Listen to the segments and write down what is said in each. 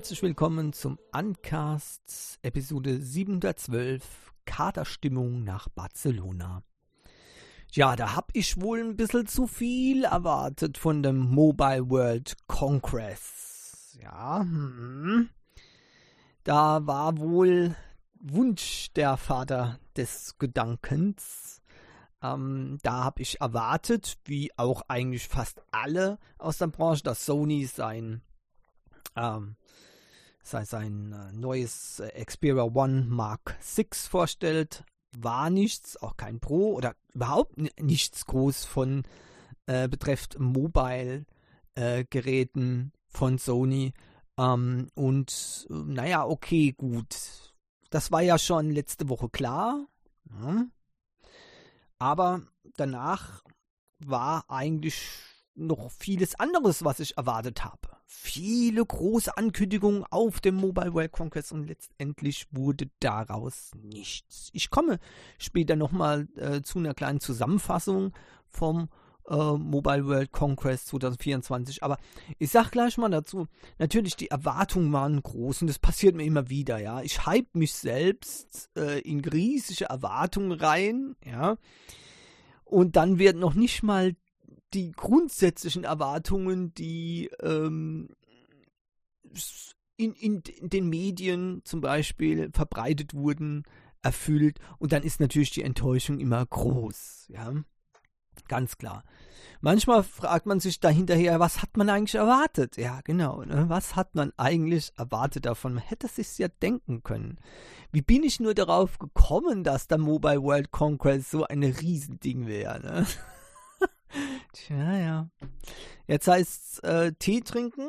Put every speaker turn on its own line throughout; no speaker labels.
Herzlich willkommen zum Uncast Episode 712 Katerstimmung nach Barcelona. Ja, da habe ich wohl ein bisschen zu viel erwartet von dem Mobile World Congress. Ja, da war wohl Wunsch der Vater des Gedankens. Da habe ich erwartet, wie auch eigentlich fast alle aus der Branche, dass Sony sein neues Xperia One Mark VI vorstellt. War nichts, auch kein Pro oder überhaupt nichts groß von betreffend Mobile Geräten von Sony. Naja, okay, gut. Das war ja schon letzte Woche klar. Ja. Aber danach war eigentlich noch vieles anderes, was ich erwartet habe. Viele große Ankündigungen auf dem Mobile World Congress und letztendlich wurde daraus nichts. Ich komme später nochmal zu einer kleinen Zusammenfassung vom Mobile World Congress 2024, aber ich sag gleich mal dazu, natürlich die Erwartungen waren groß und das passiert mir immer wieder, ja. Ich hype mich selbst in riesige Erwartungen rein, ja. Und dann wird noch nicht mal die grundsätzlichen Erwartungen, die in den Medien zum Beispiel verbreitet wurden, erfüllt. Und dann ist natürlich die Enttäuschung immer groß. Ja, ganz klar. Manchmal fragt man sich dahinterher, was hat man eigentlich erwartet? Ja, genau. Ne? Was hat man eigentlich erwartet davon? Man hätte es sich ja denken können. Wie bin ich nur darauf gekommen, dass der Mobile World Congress so ein Riesending wäre? Ne? Tja, ja. Jetzt heißt es Tee trinken.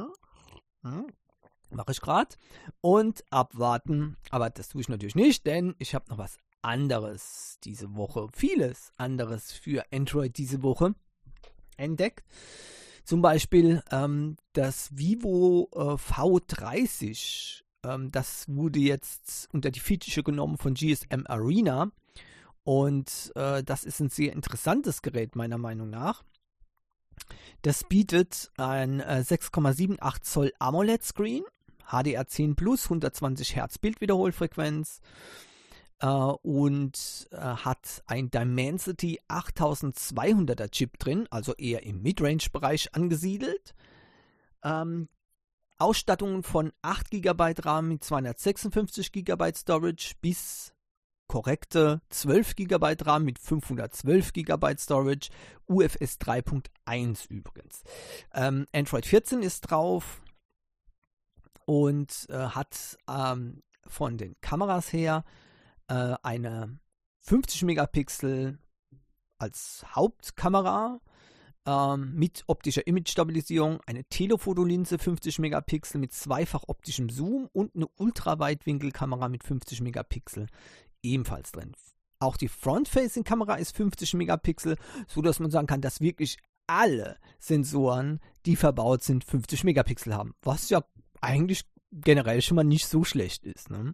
Mache ich gerade. Und abwarten. Aber das tue ich natürlich nicht, denn ich habe noch was anderes diese Woche. Vieles anderes für Android diese Woche entdeckt. Zum Beispiel das Vivo V30. Das wurde jetzt unter die Fittiche genommen von GSM Arena. Und das ist ein sehr interessantes Gerät, meiner Meinung nach. Das bietet ein 6,78 Zoll AMOLED-Screen, HDR10 Plus, 120 Hertz Bildwiederholfrequenz und hat ein Dimensity 8200er Chip drin, also eher im Midrange-Bereich angesiedelt. Ausstattung von 8 GB RAM mit 256 GB Storage bis korrekte 12 GB RAM mit 512 GB Storage, UFS 3.1 übrigens. Android 14 ist drauf und hat von den Kameras her eine 50 Megapixel als Hauptkamera mit optischer Image-Stabilisierung, eine Telephotolinse 50 Megapixel mit zweifach optischem Zoom und eine Ultraweitwinkelkamera mit 50 Megapixel ebenfalls drin. Auch die Front-Facing-Kamera ist 50 Megapixel, so dass man sagen kann, dass wirklich alle Sensoren, die verbaut sind, 50 Megapixel haben. Was ja eigentlich generell schon mal nicht so schlecht ist. Ne?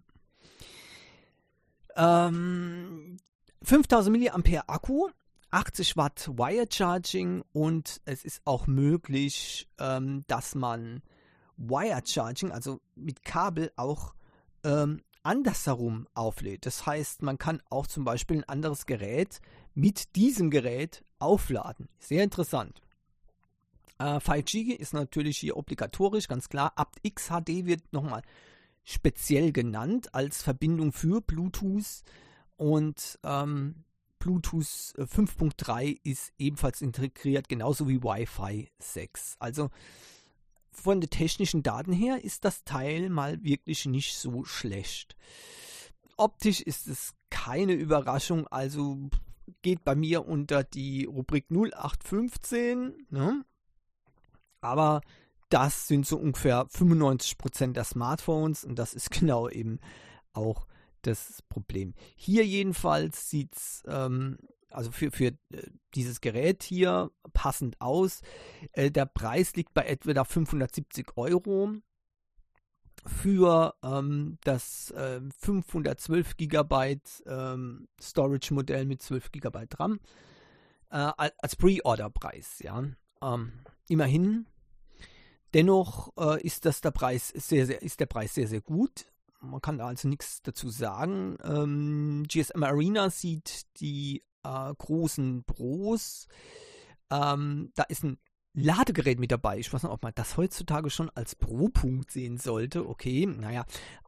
5000 mAh Akku, 80 Watt Wire Charging und es ist auch möglich, dass man Wire Charging, also mit Kabel auch andersherum auflädt. Das heißt, man kann auch zum Beispiel ein anderes Gerät mit diesem Gerät aufladen. Sehr interessant. 5G ist natürlich hier obligatorisch, ganz klar. aptX HD wird nochmal speziell genannt als Verbindung für Bluetooth und Bluetooth 5.3 ist ebenfalls integriert, genauso wie Wi-Fi 6. Also von den technischen Daten her ist das Teil mal wirklich nicht so schlecht. Optisch ist es keine Überraschung, also geht bei mir unter die Rubrik 0815, ne? Aber das sind so ungefähr 95% der Smartphones und das ist genau eben auch das Problem. Hier jedenfalls sieht es also für dieses Gerät hier passend aus. Der Preis liegt bei etwa 570 Euro für das 512 GB Storage-Modell mit 12 GB RAM als Pre-Order-Preis. Ja. Immerhin Dennoch ist der Preis sehr, sehr gut. Man kann da also nichts dazu sagen. GSM Arena sieht die großen Pros. Da ist ein Ladegerät mit dabei. Ich weiß nicht, ob man das heutzutage schon als Pro-Punkt sehen sollte. Okay, naja,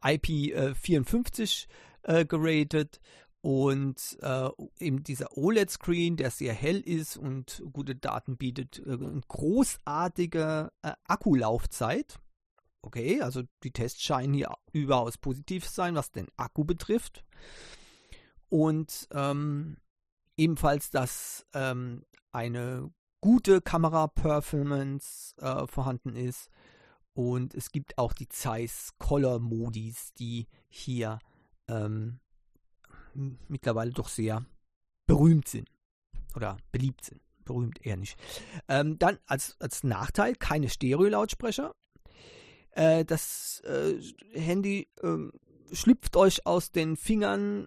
IP54 geratet und eben dieser OLED-Screen, der sehr hell ist und gute Daten bietet, eine großartige Akkulaufzeit. Okay, also die Tests scheinen hier überaus positiv zu sein, was den Akku betrifft. Und ebenfalls, dass eine gute Kamera-Performance vorhanden ist. Und es gibt auch die Zeiss Color Modis, die hier mittlerweile doch sehr berühmt sind. Oder beliebt sind. Berühmt eher nicht. Dann als Nachteil keine Stereo-Lautsprecher. Das Handy schlüpft euch aus den Fingern,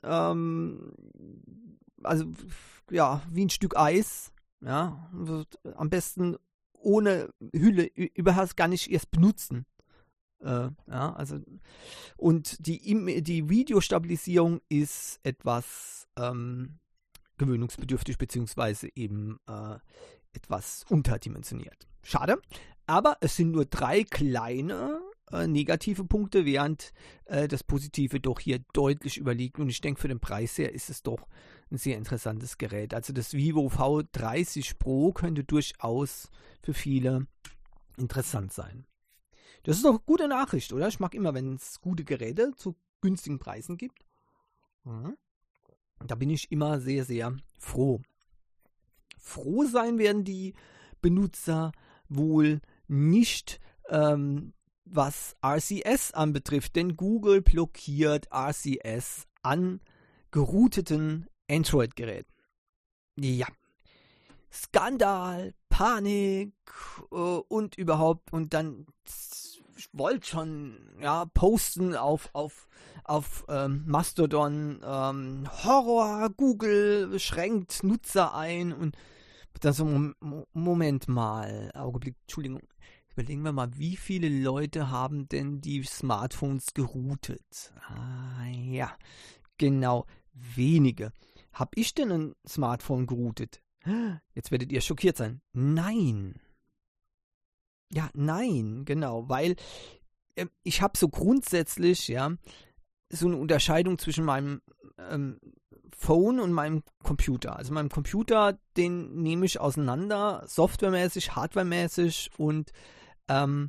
also ja, wie ein Stück Eis. Ja, am besten ohne Hülle überhaupt gar nicht erst benutzen. Ja, also und die Videostabilisierung ist etwas gewöhnungsbedürftig beziehungsweise eben etwas unterdimensioniert. Schade, aber es sind nur 3 kleine negative Punkte, während das Positive doch hier deutlich überliegt. Und ich denke, für den Preis her ist es doch ein sehr interessantes Gerät. Also das Vivo V30 Pro könnte durchaus für viele interessant sein. Das ist doch eine gute Nachricht, oder? Ich mag immer, wenn es gute Geräte zu günstigen Preisen gibt. Mhm. Da bin ich immer sehr, sehr froh. Froh sein werden die Benutzer wohl nicht, was RCS anbetrifft, denn Google blockiert RCS an gerouteten Android-Geräten. Ja. Skandal, Panik und überhaupt. Und dann, ich wollte schon posten auf Mastodon, Horror, Google schränkt Nutzer ein und dann so, Moment mal, Augenblick, Entschuldigung, überlegen wir mal, wie viele Leute haben denn die Smartphones geroutet? Ja, genau, wenige. Hab ich denn ein Smartphone geroutet? Jetzt werdet ihr schockiert sein. Nein. Ja, nein, genau, weil ich habe so grundsätzlich, so eine Unterscheidung zwischen meinem Phone und meinem Computer. Also meinem Computer, den nehme ich auseinander, softwaremäßig, hardwaremäßig und also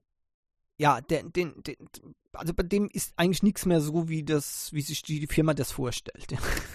bei dem ist eigentlich nichts mehr so, wie sich die Firma das vorstellt.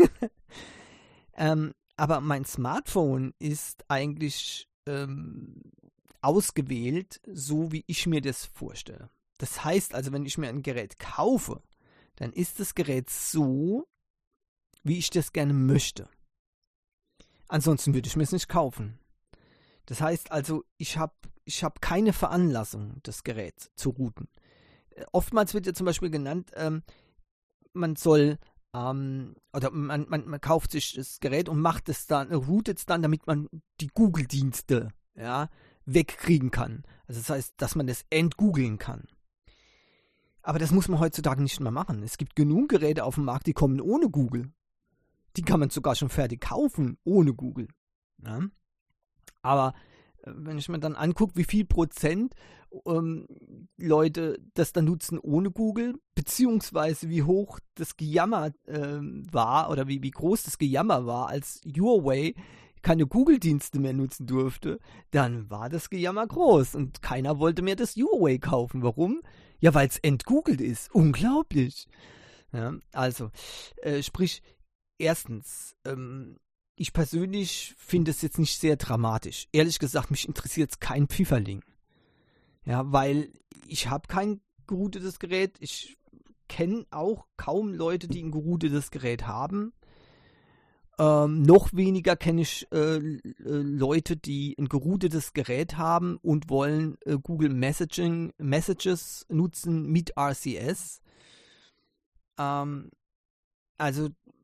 Aber mein Smartphone ist eigentlich ausgewählt, so wie ich mir das vorstelle. Das heißt also, wenn ich mir ein Gerät kaufe, dann ist das Gerät so, wie ich das gerne möchte. Ansonsten würde ich mir es nicht kaufen. Das heißt also, ich hab keine Veranlassung, das Gerät zu routen. Oftmals wird ja zum Beispiel genannt, man soll oder man kauft sich das Gerät und macht es dann, routet es dann, damit man die Google-Dienste wegkriegen kann. Also das heißt, dass man das entgoogeln kann. Aber das muss man heutzutage nicht mehr machen. Es gibt genug Geräte auf dem Markt, die kommen ohne Google. Die kann man sogar schon fertig kaufen, ohne Google. Ja? Aber wenn ich mir dann angucke, wie viel Prozent Leute das dann nutzen ohne Google, beziehungsweise wie hoch das Gejammer war oder wie groß das Gejammer war, als Huawei keine Google-Dienste mehr nutzen durfte, dann war das Gejammer groß und keiner wollte mehr das Huawei kaufen. Warum? Ja, weil es entgoogelt ist. Unglaublich. Ja, also, sprich, erstens, ich persönlich finde es jetzt nicht sehr dramatisch. Ehrlich gesagt, mich interessiert es kein Pfifferling. Ja, weil ich habe kein geroutetes Gerät. Ich kenne auch kaum Leute, die ein geroutetes Gerät haben. Noch weniger kenne ich Leute, die ein geroutetes Gerät haben und wollen Google Messages nutzen mit RCS. Also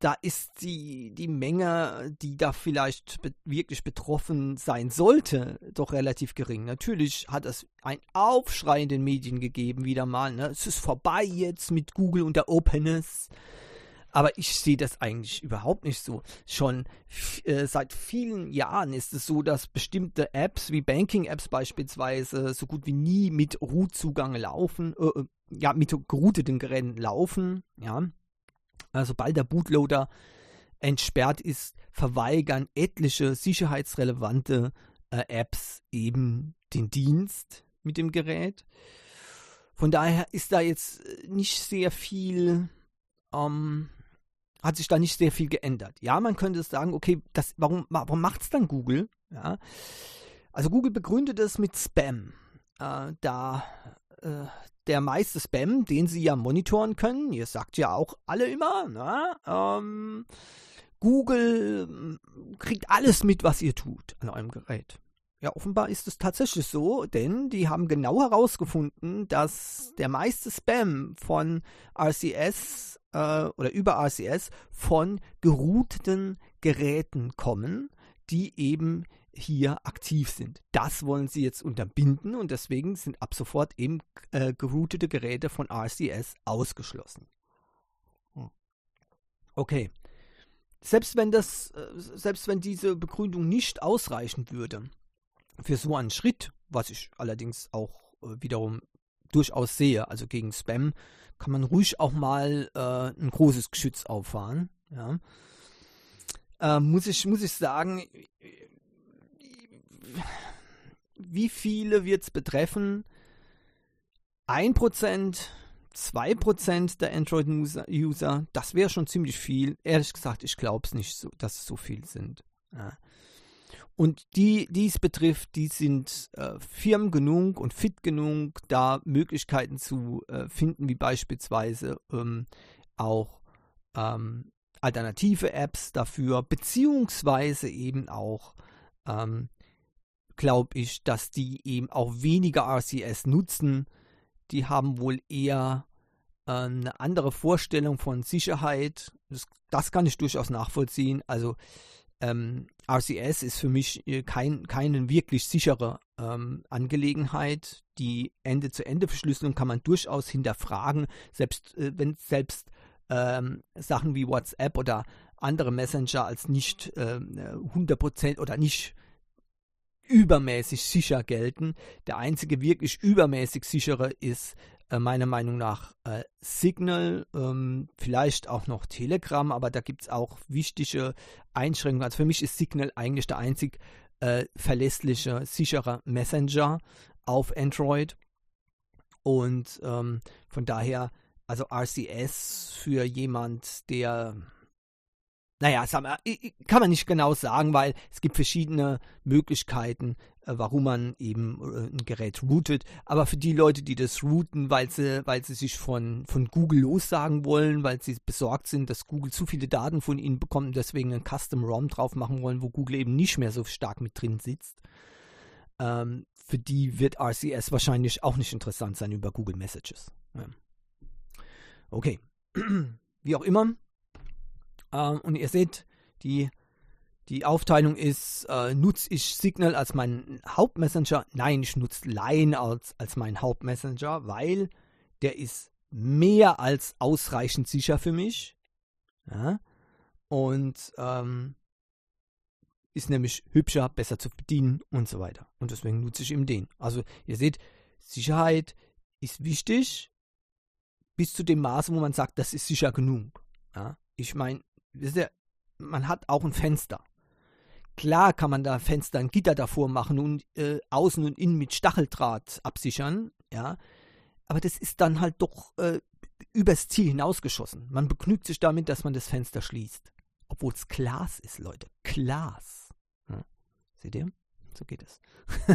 da ist die Menge, die da vielleicht wirklich betroffen sein sollte, doch relativ gering. Natürlich hat es einen Aufschrei in den Medien gegeben, wieder mal. Ne? Es ist vorbei jetzt mit Google und der Openness. Aber ich sehe das eigentlich überhaupt nicht so. Schon seit vielen Jahren ist es so, dass bestimmte Apps, wie Banking-Apps beispielsweise, so gut wie nie mit Root-Zugang laufen, mit gerouteten Geräten laufen. Ja. Sobald der Bootloader entsperrt ist, verweigern etliche sicherheitsrelevante Apps eben den Dienst mit dem Gerät. Von daher ist da jetzt nicht sehr viel hat sich da nicht sehr viel geändert. Ja, man könnte sagen, okay, warum macht es dann Google? Ja, also Google begründet es mit Spam. Der meiste Spam, den sie ja monitoren können, ihr sagt ja auch alle immer, Google kriegt alles mit, was ihr tut an eurem Gerät. Ja, offenbar ist es tatsächlich so, denn die haben genau herausgefunden, dass der meiste Spam von RCS oder über RCS von gerouteten Geräten kommen, die eben hier aktiv sind. Das wollen sie jetzt unterbinden und deswegen sind ab sofort eben geroutete Geräte von RCS ausgeschlossen. Okay. Selbst wenn diese Begründung nicht ausreichen würde für so einen Schritt, was ich allerdings auch wiederum durchaus sehe, also gegen Spam kann man ruhig auch mal ein großes Geschütz auffahren. Ja. Muss ich sagen, wie viele wird es betreffen? 1%, 2% der Android-User, das wäre schon ziemlich viel. Ehrlich gesagt, ich glaube es nicht, so, dass es so viel sind. Ja. Und die es betrifft, die sind firm genug und fit genug, da Möglichkeiten zu finden, wie beispielsweise auch alternative Apps dafür, beziehungsweise eben auch, glaube ich, dass die eben auch weniger RCS nutzen. Die haben wohl eher eine andere Vorstellung von Sicherheit. Das kann ich durchaus nachvollziehen. Also RCS ist für mich keine wirklich sichere Angelegenheit. Die Ende-zu-Ende-Verschlüsselung kann man durchaus hinterfragen, selbst wenn Sachen wie WhatsApp oder andere Messenger als nicht 100% oder nicht übermäßig sicher gelten. Der einzige wirklich übermäßig sichere ist meiner Meinung nach Signal, vielleicht auch noch Telegram, aber da gibt es auch wichtige Einschränkungen. Also für mich ist Signal eigentlich der einzig verlässliche, sichere Messenger auf Android. Und von daher, also RCS für jemand, der, naja, kann man nicht genau sagen, weil es gibt verschiedene Möglichkeiten, warum man eben ein Gerät routet. Aber für die Leute, die das routen, weil sie sich von Google lossagen wollen, weil sie besorgt sind, dass Google zu viele Daten von ihnen bekommt und deswegen einen Custom ROM drauf machen wollen, wo Google eben nicht mehr so stark mit drin sitzt, für die wird RCS wahrscheinlich auch nicht interessant sein über Google Messages. Ja. Okay, wie auch immer. Und ihr seht, die Aufteilung ist, nutze ich Signal als meinen Hauptmessenger? Nein, ich nutze Line als meinen Hauptmessenger, weil der ist mehr als ausreichend sicher für mich. Ja? Und ist nämlich hübscher, besser zu bedienen und so weiter. Und deswegen nutze ich eben den. Also ihr seht, Sicherheit ist wichtig, bis zu dem Maße, wo man sagt, das ist sicher genug. Ja? Ich meine, man hat auch ein Fenster. Klar kann man da Fenster, ein Gitter davor machen und außen und innen mit Stacheldraht absichern, ja. Aber das ist dann halt doch übers Ziel hinausgeschossen. Man begnügt sich damit, dass man das Fenster schließt. Obwohl es Glas ist, Leute. Glas. Ja. Seht ihr? So geht es.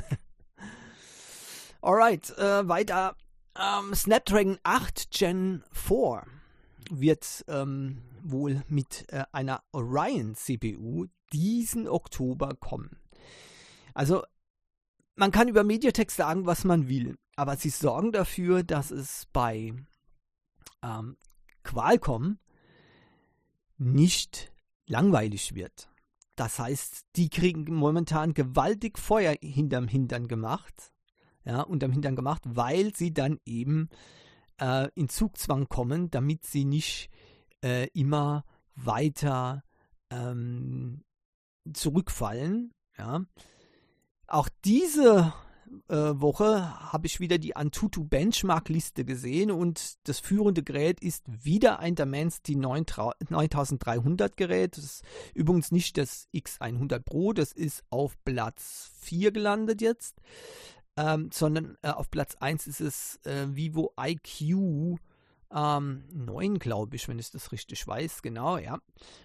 Alright, weiter. Snapdragon 8 Gen 4 wird wohl mit einer Orion CPU diesen Oktober kommen. Also man kann über MediaTek sagen, was man will, aber sie sorgen dafür, dass es bei Qualcomm nicht langweilig wird. Das heißt, die kriegen momentan gewaltig Feuer unterm Hintern gemacht, weil sie dann eben in Zugzwang kommen, damit sie nicht immer weiter zurückfallen. Ja. Auch diese Woche habe ich wieder die Antutu Benchmark-Liste gesehen und das führende Gerät ist wieder ein Dimensity 9300 Gerät. Das ist übrigens nicht das X100 Pro, das ist auf Platz 4 gelandet jetzt, sondern auf Platz 1 ist es Vivo IQ 9, glaube ich, wenn ich das richtig weiß, genau, ja.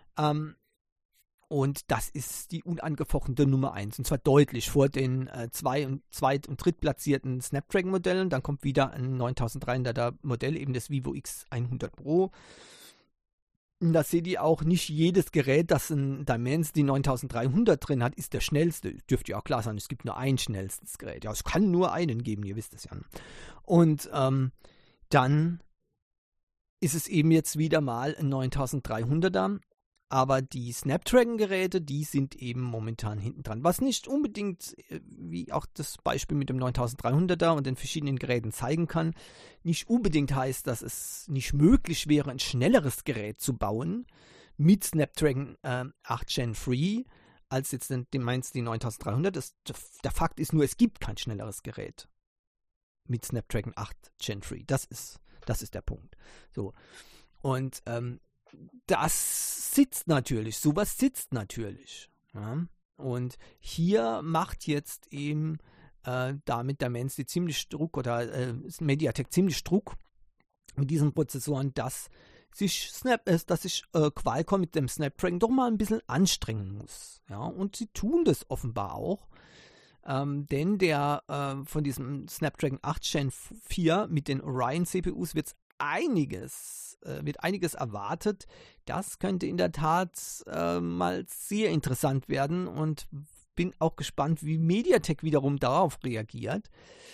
Und das ist die unangefochtene Nummer 1. Und zwar deutlich vor den zweit- und drittplatzierten Snapdragon-Modellen. Dann kommt wieder ein 9300er Modell, eben das Vivo X100 Pro. Und da seht ihr auch, nicht jedes Gerät, das ein Dimensity 9300 drin hat, ist der schnellste. Dürfte ja auch klar sein, es gibt nur ein schnellstes Gerät. Ja, es kann nur einen geben, ihr wisst es ja. Und dann ist es eben jetzt wieder mal ein 9300er. Aber die Snapdragon-Geräte, die sind eben momentan hinten dran. Was nicht unbedingt, wie auch das Beispiel mit dem 9300er und den verschiedenen Geräten zeigen kann, nicht unbedingt heißt, dass es nicht möglich wäre, ein schnelleres Gerät zu bauen mit Snapdragon 8 Gen 3 als jetzt den 9300. Der Fakt ist nur, es gibt kein schnelleres Gerät mit Snapdragon 8 Gen 3. Das ist der Punkt. So. Und das sitzt natürlich, sowas sitzt natürlich. Ja? Und hier macht jetzt eben damit Dimensity ziemlich Druck oder Mediatek ziemlich Druck mit diesen Prozessoren, dass sich Qualcomm mit dem Snapdragon doch mal ein bisschen anstrengen muss. Ja? Und sie tun das offenbar auch. Denn von diesem Snapdragon 8 Gen 4 mit den Orion CPUs wird einiges erwartet. Das könnte in der Tat mal sehr interessant werden und bin auch gespannt, wie MediaTek wiederum darauf reagiert.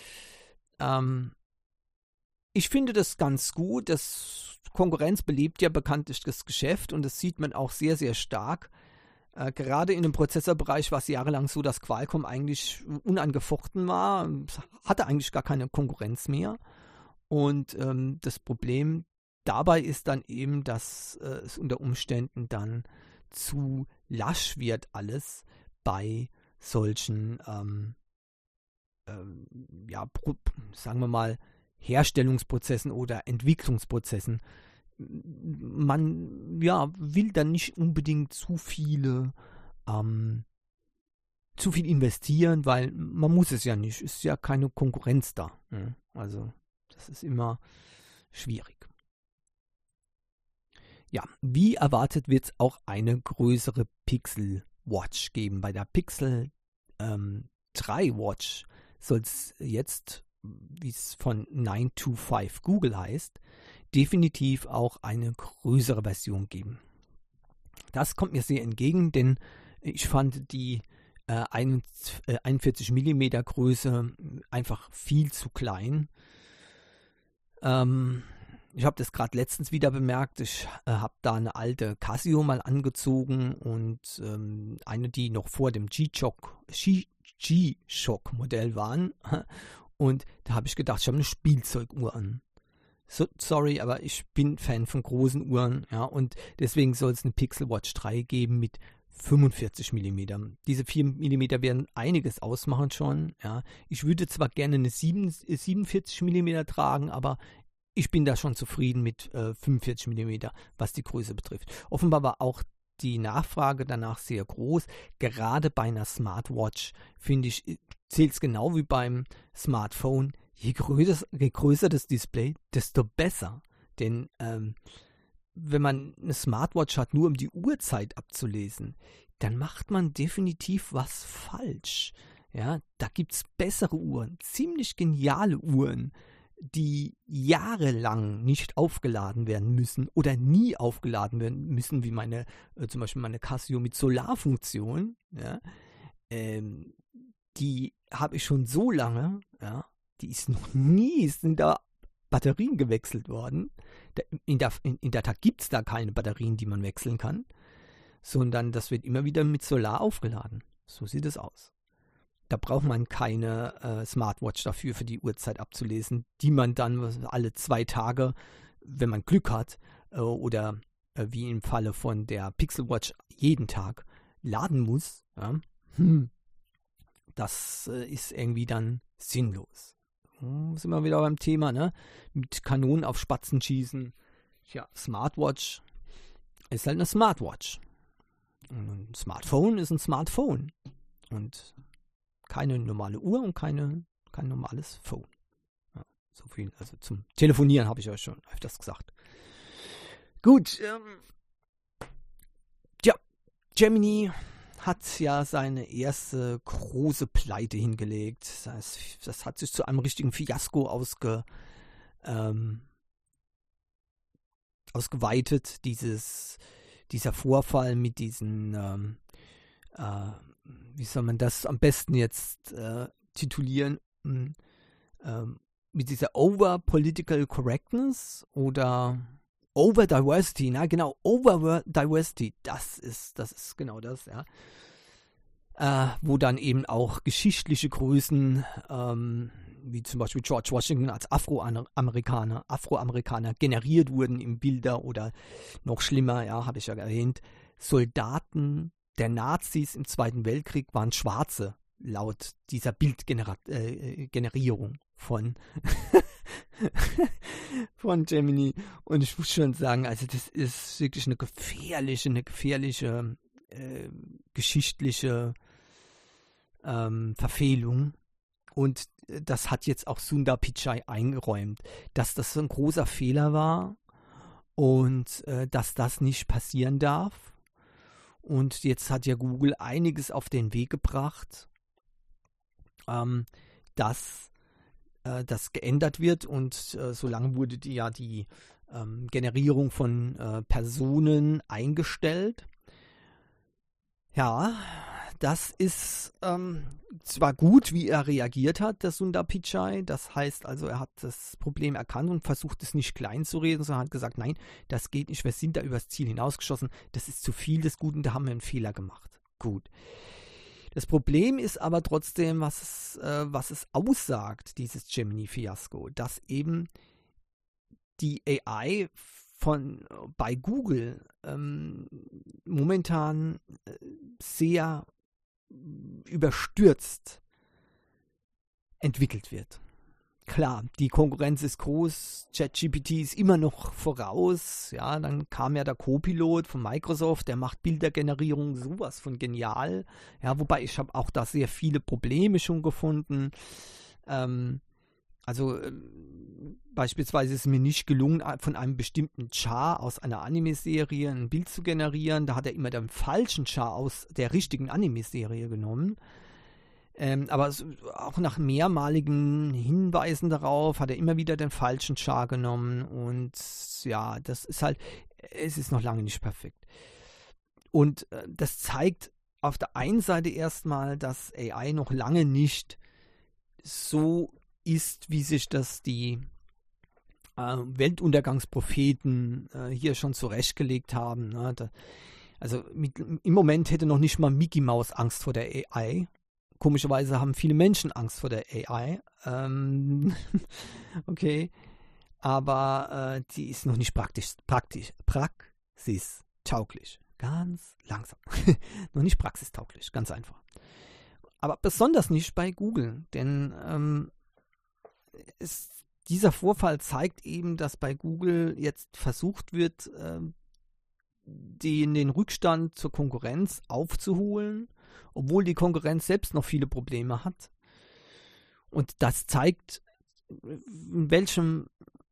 Ich finde das ganz gut. Das Konkurrenz belebt ja bekanntlich das Geschäft und das sieht man auch sehr, sehr stark. Gerade in dem Prozessorbereich war es jahrelang so, dass Qualcomm eigentlich unangefochten war, hatte eigentlich gar keine Konkurrenz mehr. Und das Problem dabei ist dann eben, dass es unter Umständen dann zu lasch wird alles bei solchen, sagen wir mal, Herstellungsprozessen oder Entwicklungsprozessen. Man will dann nicht unbedingt zu viel investieren, weil man muss es ja nicht. Es ist ja keine Konkurrenz da. Ja? Also das ist immer schwierig. Ja, wie erwartet wird es auch eine größere Pixel Watch geben. Bei der Pixel 3 Watch soll es jetzt, wie es von 925 Google heißt, definitiv auch eine größere Version geben. Das kommt mir sehr entgegen, denn ich fand die 41 mm Größe einfach viel zu klein. Ich habe das gerade letztens wieder bemerkt. Ich habe da eine alte Casio mal angezogen und eine, die noch vor dem G-Shock Modell waren. Und da habe ich gedacht, ich habe eine Spielzeuguhr an. So, sorry, aber ich bin Fan von großen Uhren. Ja, und deswegen soll es eine Pixel Watch 3 geben mit 45 mm. Diese 4 mm werden einiges ausmachen schon. Ja. Ich würde zwar gerne eine 47 mm tragen, aber ich bin da schon zufrieden mit 45 mm, was die Größe betrifft. Offenbar war auch die Nachfrage danach sehr groß. Gerade bei einer Smartwatch, finde ich, zählt es genau wie beim Smartphone. Je größer das Display, desto besser. Denn wenn man eine Smartwatch hat, nur um die Uhrzeit abzulesen, dann macht man definitiv was falsch. Ja, da gibt es bessere Uhren, ziemlich geniale Uhren, die jahrelang nicht aufgeladen werden müssen oder nie aufgeladen werden müssen, wie zum Beispiel meine Casio mit Solarfunktion. Ja, die habe ich schon so lange, ja, die ist noch nie, sind da Batterien gewechselt worden. In der Tat gibt es da keine Batterien, die man wechseln kann, sondern das wird immer wieder mit Solar aufgeladen. So sieht es aus. Da braucht man keine Smartwatch dafür, für die Uhrzeit abzulesen, die man dann alle 2 Tage, wenn man Glück hat, oder wie im Falle von der Pixel Watch jeden Tag laden muss. Ja? Das ist irgendwie dann sinnlos. Sind wir wieder beim Thema, ne? Mit Kanonen auf Spatzen schießen. Tja, Smartwatch ist halt eine Smartwatch. Und ein Smartphone ist ein Smartphone. Und keine normale Uhr und kein normales Phone. Ja, so viel, also zum Telefonieren habe ich euch schon öfters gesagt. Gut, Gemini hat ja seine erste große Pleite hingelegt. Das hat sich zu einem richtigen Fiasko ausgeweitet, dieser Vorfall mit diesen, wie soll man das am besten jetzt titulieren, mit dieser Over-Political Correctness oder Over-Diversity, na genau, Over-Diversity, das ist genau das, ja. Wo dann eben auch geschichtliche Größen, wie zum Beispiel George Washington als Afroamerikaner generiert wurden in Bilder oder noch schlimmer, ja, habe ich ja erwähnt, Soldaten der Nazis im Zweiten Weltkrieg waren Schwarze, laut dieser Bildgenerierung von Gemini. Und ich muss schon sagen, also das ist wirklich eine gefährliche geschichtliche Verfehlung. Und das hat jetzt auch Sundar Pichai eingeräumt, dass das so ein großer Fehler war und dass das nicht passieren darf. Und jetzt hat ja Google einiges auf den Weg gebracht, dass das geändert wird. Und solange wurde die Generierung von Personen eingestellt. Ja, das ist zwar gut, wie er reagiert hat, der Sundar Pichai. Das heißt also, er hat das Problem erkannt und versucht es nicht klein zu reden, sondern hat gesagt, nein, das geht nicht, wir sind da übers Ziel hinausgeschossen, das ist zu viel des Guten, da haben wir einen Fehler gemacht. Gut. Das Problem ist aber trotzdem, was es aussagt, dieses Gemini-Fiasko, dass eben die AI bei Google momentan sehr überstürzt entwickelt wird. Klar, die Konkurrenz ist groß, ChatGPT ist immer noch voraus, ja, dann kam ja der Copilot von Microsoft, der macht Bildergenerierung sowas von genial, ja, wobei ich habe auch da sehr viele Probleme schon gefunden. Beispielsweise ist es mir nicht gelungen, von einem bestimmten Char aus einer Anime-Serie ein Bild zu generieren. Da hat er immer den falschen Char aus der richtigen Anime-Serie genommen. Aber auch nach mehrmaligen Hinweisen darauf hat er immer wieder den falschen Char genommen. Und ja, das ist halt, es ist noch lange nicht perfekt. Und das zeigt auf der einen Seite erstmal, dass AI noch lange nicht so ist, wie sich das die Weltuntergangspropheten hier schon zurechtgelegt haben. Ne? Im Moment hätte noch nicht mal Mickey Mouse Angst vor der AI. Komischerweise haben viele Menschen Angst vor der AI. Okay. Aber die ist noch nicht praxistauglich. Ganz langsam. Noch nicht praxistauglich, ganz einfach. Aber besonders nicht bei Google, denn dieser Vorfall zeigt eben, dass bei Google jetzt versucht wird, den Rückstand zur Konkurrenz aufzuholen, obwohl die Konkurrenz selbst noch viele Probleme hat. Und das zeigt, mit welchem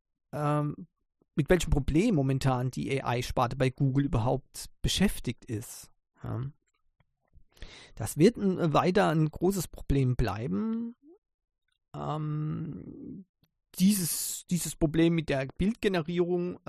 Problem momentan die AI-Sparte bei Google überhaupt beschäftigt ist. Ja. Das wird weiter ein großes Problem bleiben. Dieses Problem mit der Bildgenerierung,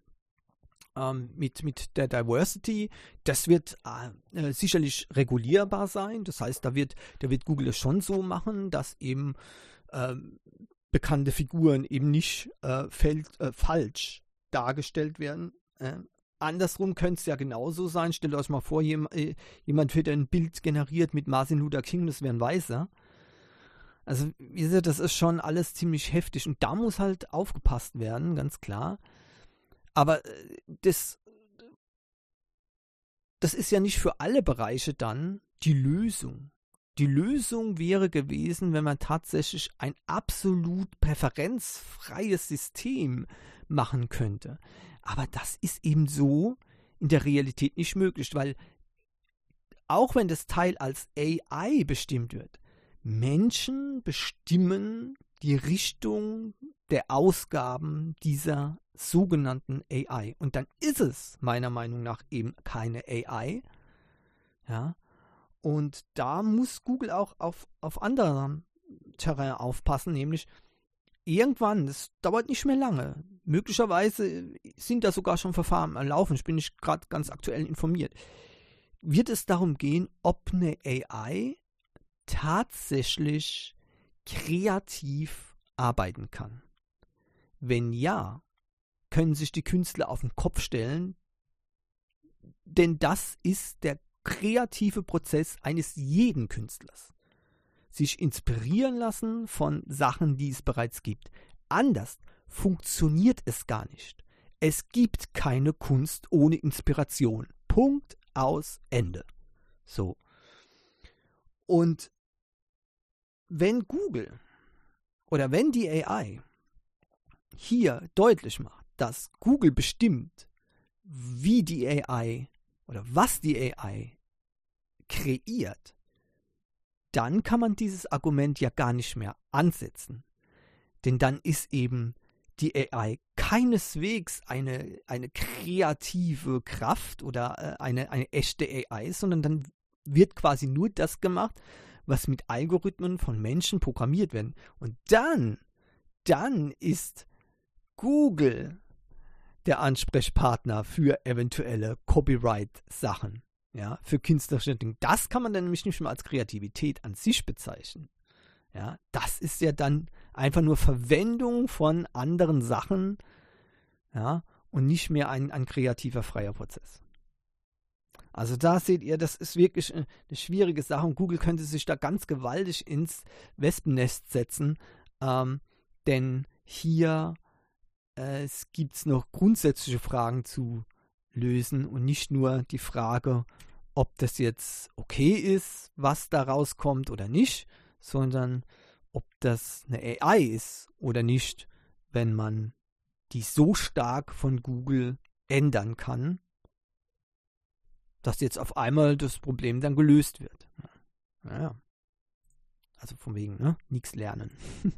mit der Diversity, das wird sicherlich regulierbar sein. Das heißt, da wird Google es schon so machen, dass eben bekannte Figuren eben nicht falsch dargestellt werden. Andersrum könnte es ja genauso sein. Stellt euch mal vor, jemand wird ein Bild generiert mit Martin Luther King, das wäre ein Weißer. Also, wie gesagt, das ist schon alles ziemlich heftig und da muss halt aufgepasst werden, ganz klar. Aber das ist ja nicht für alle Bereiche dann die Lösung. Die Lösung wäre gewesen, wenn man tatsächlich ein absolut präferenzfreies System machen könnte. Aber das ist eben so in der Realität nicht möglich, weil auch wenn das Teil als AI bestimmt wird, Menschen bestimmen die Richtung der Ausgaben dieser sogenannten AI. Und dann ist es meiner Meinung nach eben keine AI. Ja. Und da muss Google auch auf anderem Terrain aufpassen, nämlich irgendwann, das dauert nicht mehr lange, möglicherweise sind da sogar schon Verfahren am Laufen, ich bin nicht gerade ganz aktuell informiert, wird es darum gehen, ob eine AI tatsächlich kreativ arbeiten kann. Wenn ja, können sich die Künstler auf den Kopf stellen, denn das ist der kreative Prozess eines jeden Künstlers. Sich inspirieren lassen von Sachen, die es bereits gibt. Anders funktioniert es gar nicht. Es gibt keine Kunst ohne Inspiration. Punkt, aus, Ende. So. Und wenn Google oder wenn die AI hier deutlich macht, dass Google bestimmt, wie die AI oder was die AI kreiert, dann kann man dieses Argument ja gar nicht mehr ansetzen. Denn dann ist eben die AI keineswegs eine kreative Kraft oder eine echte AI, sondern dann wird quasi nur das gemacht, was mit Algorithmen von Menschen programmiert werden. Und dann ist Google der Ansprechpartner für eventuelle Copyright-Sachen, ja, für künstlerische Dinge. Das kann man dann nämlich nicht mehr als Kreativität an sich bezeichnen. Ja, das ist ja dann einfach nur Verwendung von anderen Sachen, ja, und nicht mehr ein kreativer, freier Prozess. Also da seht ihr, das ist wirklich eine schwierige Sache und Google könnte sich da ganz gewaltig ins Wespennest setzen, denn hier es gibt noch grundsätzliche Fragen zu lösen und nicht nur die Frage, ob das jetzt okay ist, was da rauskommt oder nicht, sondern ob das eine AI ist oder nicht, wenn man die so stark von Google ändern kann, dass jetzt auf einmal das Problem dann gelöst wird. Naja. Also von wegen, ne? Nichts lernen.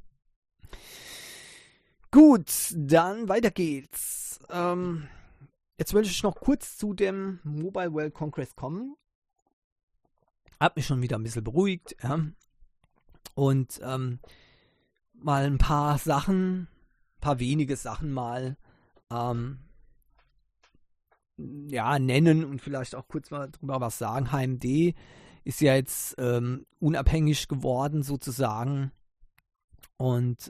Gut, dann weiter geht's. Jetzt will ich noch kurz zu dem Mobile World Congress kommen. Hab mich schon wieder ein bisschen beruhigt, ja. Und mal ein paar wenige Sachen mal nennen und vielleicht auch kurz mal drüber was sagen. HMD ist ja jetzt unabhängig geworden sozusagen und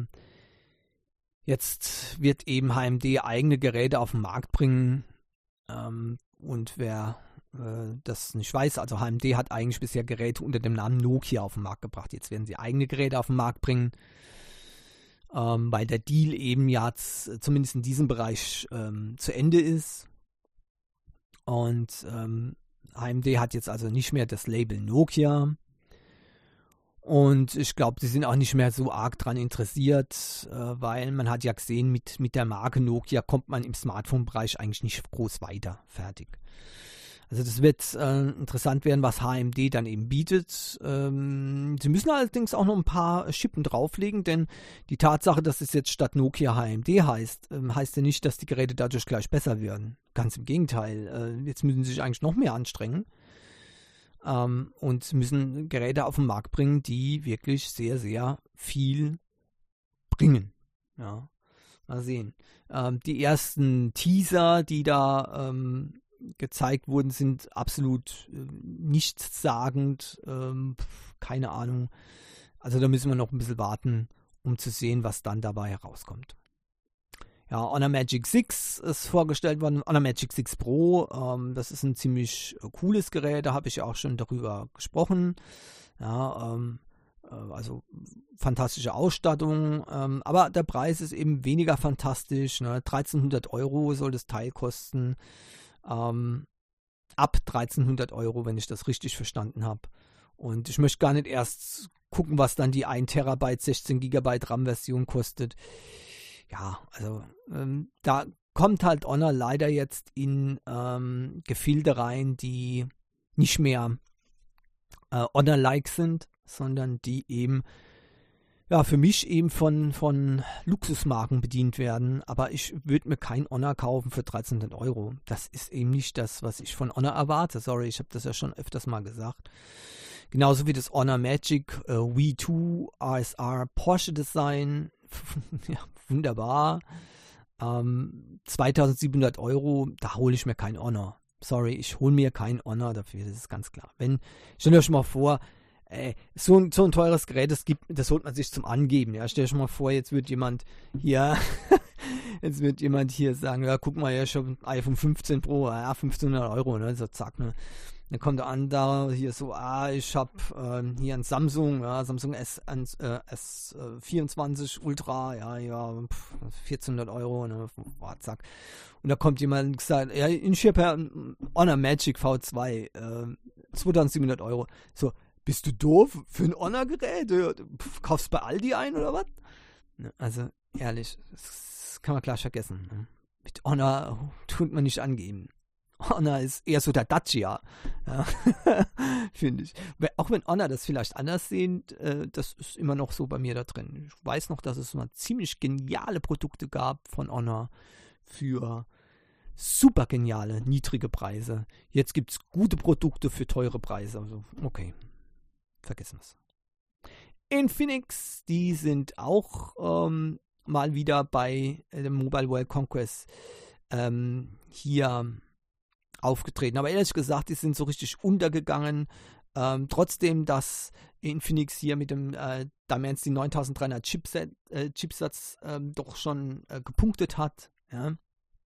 jetzt wird eben HMD eigene Geräte auf den Markt bringen und wer das nicht weiß, also HMD hat eigentlich bisher Geräte unter dem Namen Nokia auf den Markt gebracht. Jetzt werden sie eigene Geräte auf den Markt bringen, weil der Deal eben zumindest in diesem Bereich zu Ende ist. Und HMD hat jetzt also nicht mehr das Label Nokia. Und ich glaube, sie sind auch nicht mehr so arg dran interessiert, weil man hat ja gesehen, mit der Marke Nokia kommt man im Smartphone-Bereich eigentlich nicht groß weiter. Fertig. Also das wird interessant werden, was HMD dann eben bietet. Sie müssen allerdings auch noch ein paar Schippen drauflegen, denn die Tatsache, dass es jetzt statt Nokia HMD heißt, heißt ja nicht, dass die Geräte dadurch gleich besser werden. Ganz im Gegenteil. Jetzt müssen sie sich eigentlich noch mehr anstrengen und müssen Geräte auf den Markt bringen, die wirklich sehr, sehr viel bringen. Ja, mal sehen. Die ersten Teaser, die da gezeigt wurden, sind absolut nichtssagend, keine Ahnung. Also da müssen wir noch ein bisschen warten, um zu sehen, was dann dabei herauskommt. Ja, Honor Magic 6 ist vorgestellt worden, Honor Magic 6 Pro, das ist ein ziemlich cooles Gerät, da habe ich ja auch schon darüber gesprochen. Ja, also fantastische Ausstattung, aber der Preis ist eben weniger fantastisch, ne? 1300 € soll das Teil kosten, ab 1300 €, wenn ich das richtig verstanden habe. Und ich möchte gar nicht erst gucken, was dann die 1 Terabyte 16 GB RAM-Version kostet. Ja, also da kommt halt Honor leider jetzt in Gefilde rein, die nicht mehr Honor-like sind, sondern die eben ja für mich eben von Luxusmarken bedient werden. Aber ich würde mir kein Honor kaufen für 1300 €. Das ist eben nicht das, was ich von Honor erwarte. Sorry, ich habe das ja schon öfters mal gesagt. Genauso wie das Honor Magic V2 RSR Porsche Design. Ja, wunderbar. 2700 €, da hole ich mir kein Honor. Sorry, ich hole mir kein Honor dafür, das ist ganz klar. Stellt euch mal vor, so ein teures Gerät, das holt man sich zum Angeben. Ja? Stellt euch mal vor, jetzt wird jemand hier sagen, ja, guck mal, ja, ich habe ein iPhone 15 Pro, ja, 1500 €, ne? So zack, ne? Dann kommt er an, da hier so, ich habe hier ein Samsung, ja, Samsung S24 Ultra, ja, 1400 €, ne, zack. Und da kommt jemand und sagt, ja, ich habe ja ein Honor Magic V2, 2700 €. So, bist du doof für ein Honor-Gerät? Kaufst du bei Aldi ein oder was? Ne, also, ehrlich, das kann man gleich vergessen. Ne? Mit Honor tut man nicht angeben. Honor ist eher so der Dacia, ja, finde ich. Auch wenn Honor das vielleicht anders sieht, das ist immer noch so bei mir da drin. Ich weiß noch, dass es mal ziemlich geniale Produkte gab von Honor für super geniale, niedrige Preise. Jetzt gibt es gute Produkte für teure Preise. Also, okay, vergessen wir es. Infinix, die sind auch mal wieder bei dem Mobile World Congress hier aufgetreten. Aber ehrlich gesagt, die sind so richtig untergegangen. Trotzdem, dass Infinix hier mit dem Dimensity 9300 Chipsatz doch schon gepunktet hat. Ja.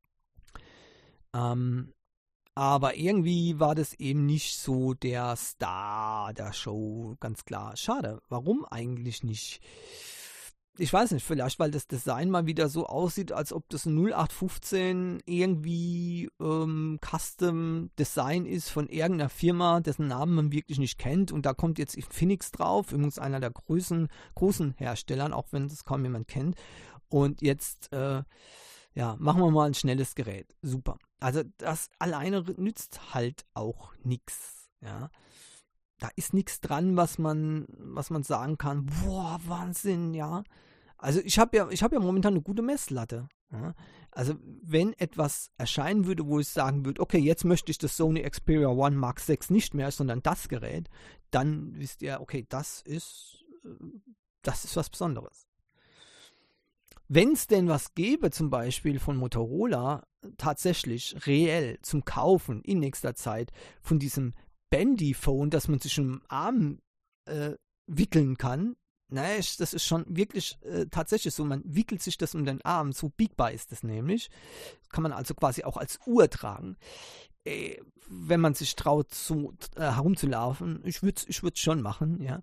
Aber irgendwie war das eben nicht so der Star der Show, ganz klar. Schade. Warum eigentlich nicht? Ich weiß nicht, vielleicht weil das Design mal wieder so aussieht, als ob das ein 0815 irgendwie Custom Design ist von irgendeiner Firma, dessen Namen man wirklich nicht kennt. Und da kommt jetzt Infinix drauf, übrigens einer der großen Herstellern, auch wenn das kaum jemand kennt. Und jetzt machen wir mal ein schnelles Gerät. Super. Also das alleine nützt halt auch nichts. Ja. Da ist nichts dran, was man sagen kann, boah, Wahnsinn, ja. Also ich habe ja momentan eine gute Messlatte. Ja. Also wenn etwas erscheinen würde, wo ich sagen würde, okay, jetzt möchte ich das Sony Xperia One Mark 6 nicht mehr, sondern das Gerät, dann wisst ihr, okay, das ist was Besonderes. Wenn es denn was gäbe, zum Beispiel von Motorola, tatsächlich reell zum Kaufen in nächster Zeit von diesem Bandy-Phone, das man sich im Arm wickeln kann, das ist schon wirklich tatsächlich so, man wickelt sich das um den Arm, so biegbar ist es nämlich. Kann man also quasi auch als Uhr tragen. Wenn man sich traut, so herumzulaufen, ich würde es schon machen, ja.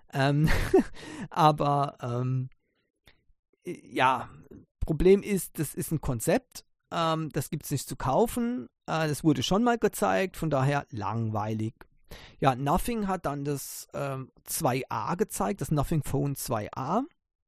Aber Problem ist, das ist ein Konzept, das gibt es nicht zu kaufen, das wurde schon mal gezeigt, von daher langweilig. Ja, Nothing hat dann das 2A gezeigt, das Nothing Phone 2A.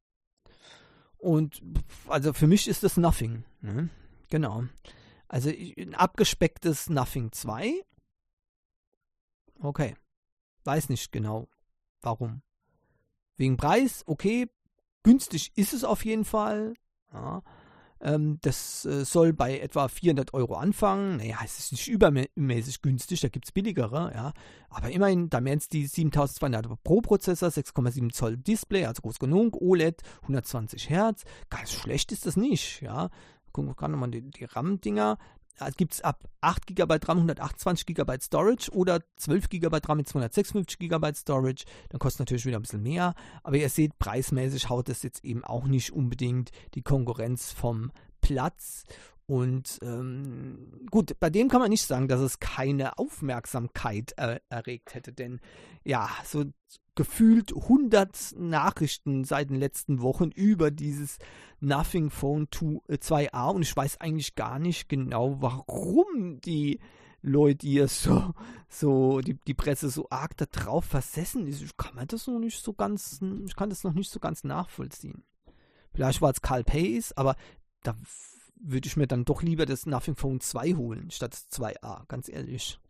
Und also für mich ist das Nothing. Ne? Genau. Also ein abgespecktes Nothing 2. Okay. Weiß nicht genau, warum. Wegen Preis, okay. Günstig ist es auf jeden Fall. Ja. Das soll bei etwa 400 € anfangen. Naja, es ist nicht übermäßig günstig, da gibt es billigere, ja. Aber immerhin, da wären es die 7200 Pro Prozessor, 6,7 Zoll Display, also groß genug, OLED, 120 Hertz. Ganz schlecht ist das nicht, ja. Gucken wir gerade nochmal die RAM-Dinger. gibt es ab 8 GB RAM 128 GB Storage oder 12 GB RAM mit 256 GB Storage. Dann kostet natürlich wieder ein bisschen mehr. Aber ihr seht, preismäßig haut es jetzt eben auch nicht unbedingt die Konkurrenz vom Platz. Und gut, bei dem kann man nicht sagen, dass es keine Aufmerksamkeit erregt hätte, denn ja, so gefühlt 100 Nachrichten seit den letzten Wochen über dieses Nothing Phone 2a und ich weiß eigentlich gar nicht genau, warum die Leute hier die Presse so arg da drauf versessen ist. Ich kann das noch nicht so ganz nachvollziehen. Vielleicht weil es Carl Pei ist, aber da würde ich mir dann doch lieber das Nothing Phone 2 holen, statt das 2a, ganz ehrlich.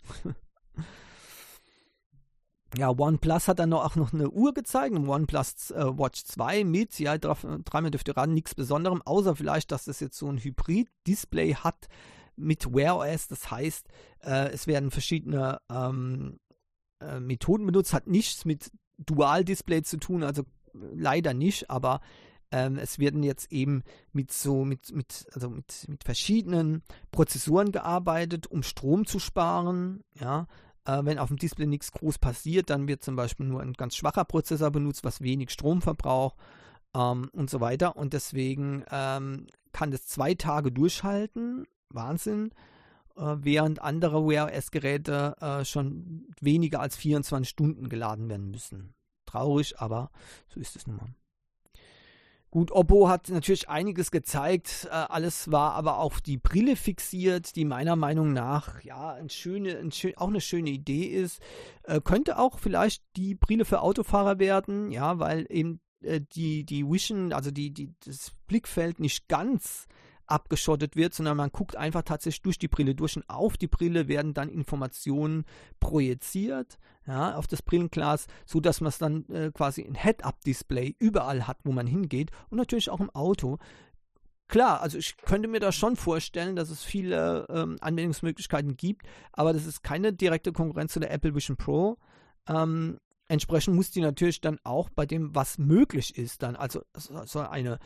Ja, OnePlus hat dann auch noch eine Uhr gezeigt, ein OnePlus Watch 2 mit, ja, dreimal dürft ihr raten, nichts Besonderem, außer vielleicht, dass das jetzt so ein Hybrid-Display hat mit Wear OS, das heißt, es werden verschiedene Methoden benutzt, hat nichts mit Dual-Display zu tun, also leider nicht, aber es werden jetzt eben mit verschiedenen Prozessoren gearbeitet, um Strom zu sparen, ja. Wenn auf dem Display nichts groß passiert, dann wird zum Beispiel nur ein ganz schwacher Prozessor benutzt, was wenig Strom verbraucht und so weiter. Und deswegen kann das 2 Tage durchhalten, Wahnsinn, während andere Wear OS-Geräte schon weniger als 24 Stunden geladen werden müssen. Traurig, aber so ist es nun mal. Gut, Oppo hat natürlich einiges gezeigt, alles war aber auf die Brille fixiert, die meiner Meinung nach ja auch eine schöne Idee ist. Könnte auch vielleicht die Brille für Autofahrer werden, ja, weil eben die Vision, also das Blickfeld nicht ganz abgeschottet wird, sondern man guckt einfach tatsächlich durch die Brille durch und auf die Brille werden dann Informationen projiziert, ja, auf das Brillenglas, sodass man es dann quasi ein Head-Up-Display überall hat, wo man hingeht und natürlich auch im Auto. Klar, also ich könnte mir da schon vorstellen, dass es viele Anwendungsmöglichkeiten gibt, aber das ist keine direkte Konkurrenz zu der Apple Vision Pro. Entsprechend muss die natürlich dann auch bei dem, was möglich ist, dann, also so eine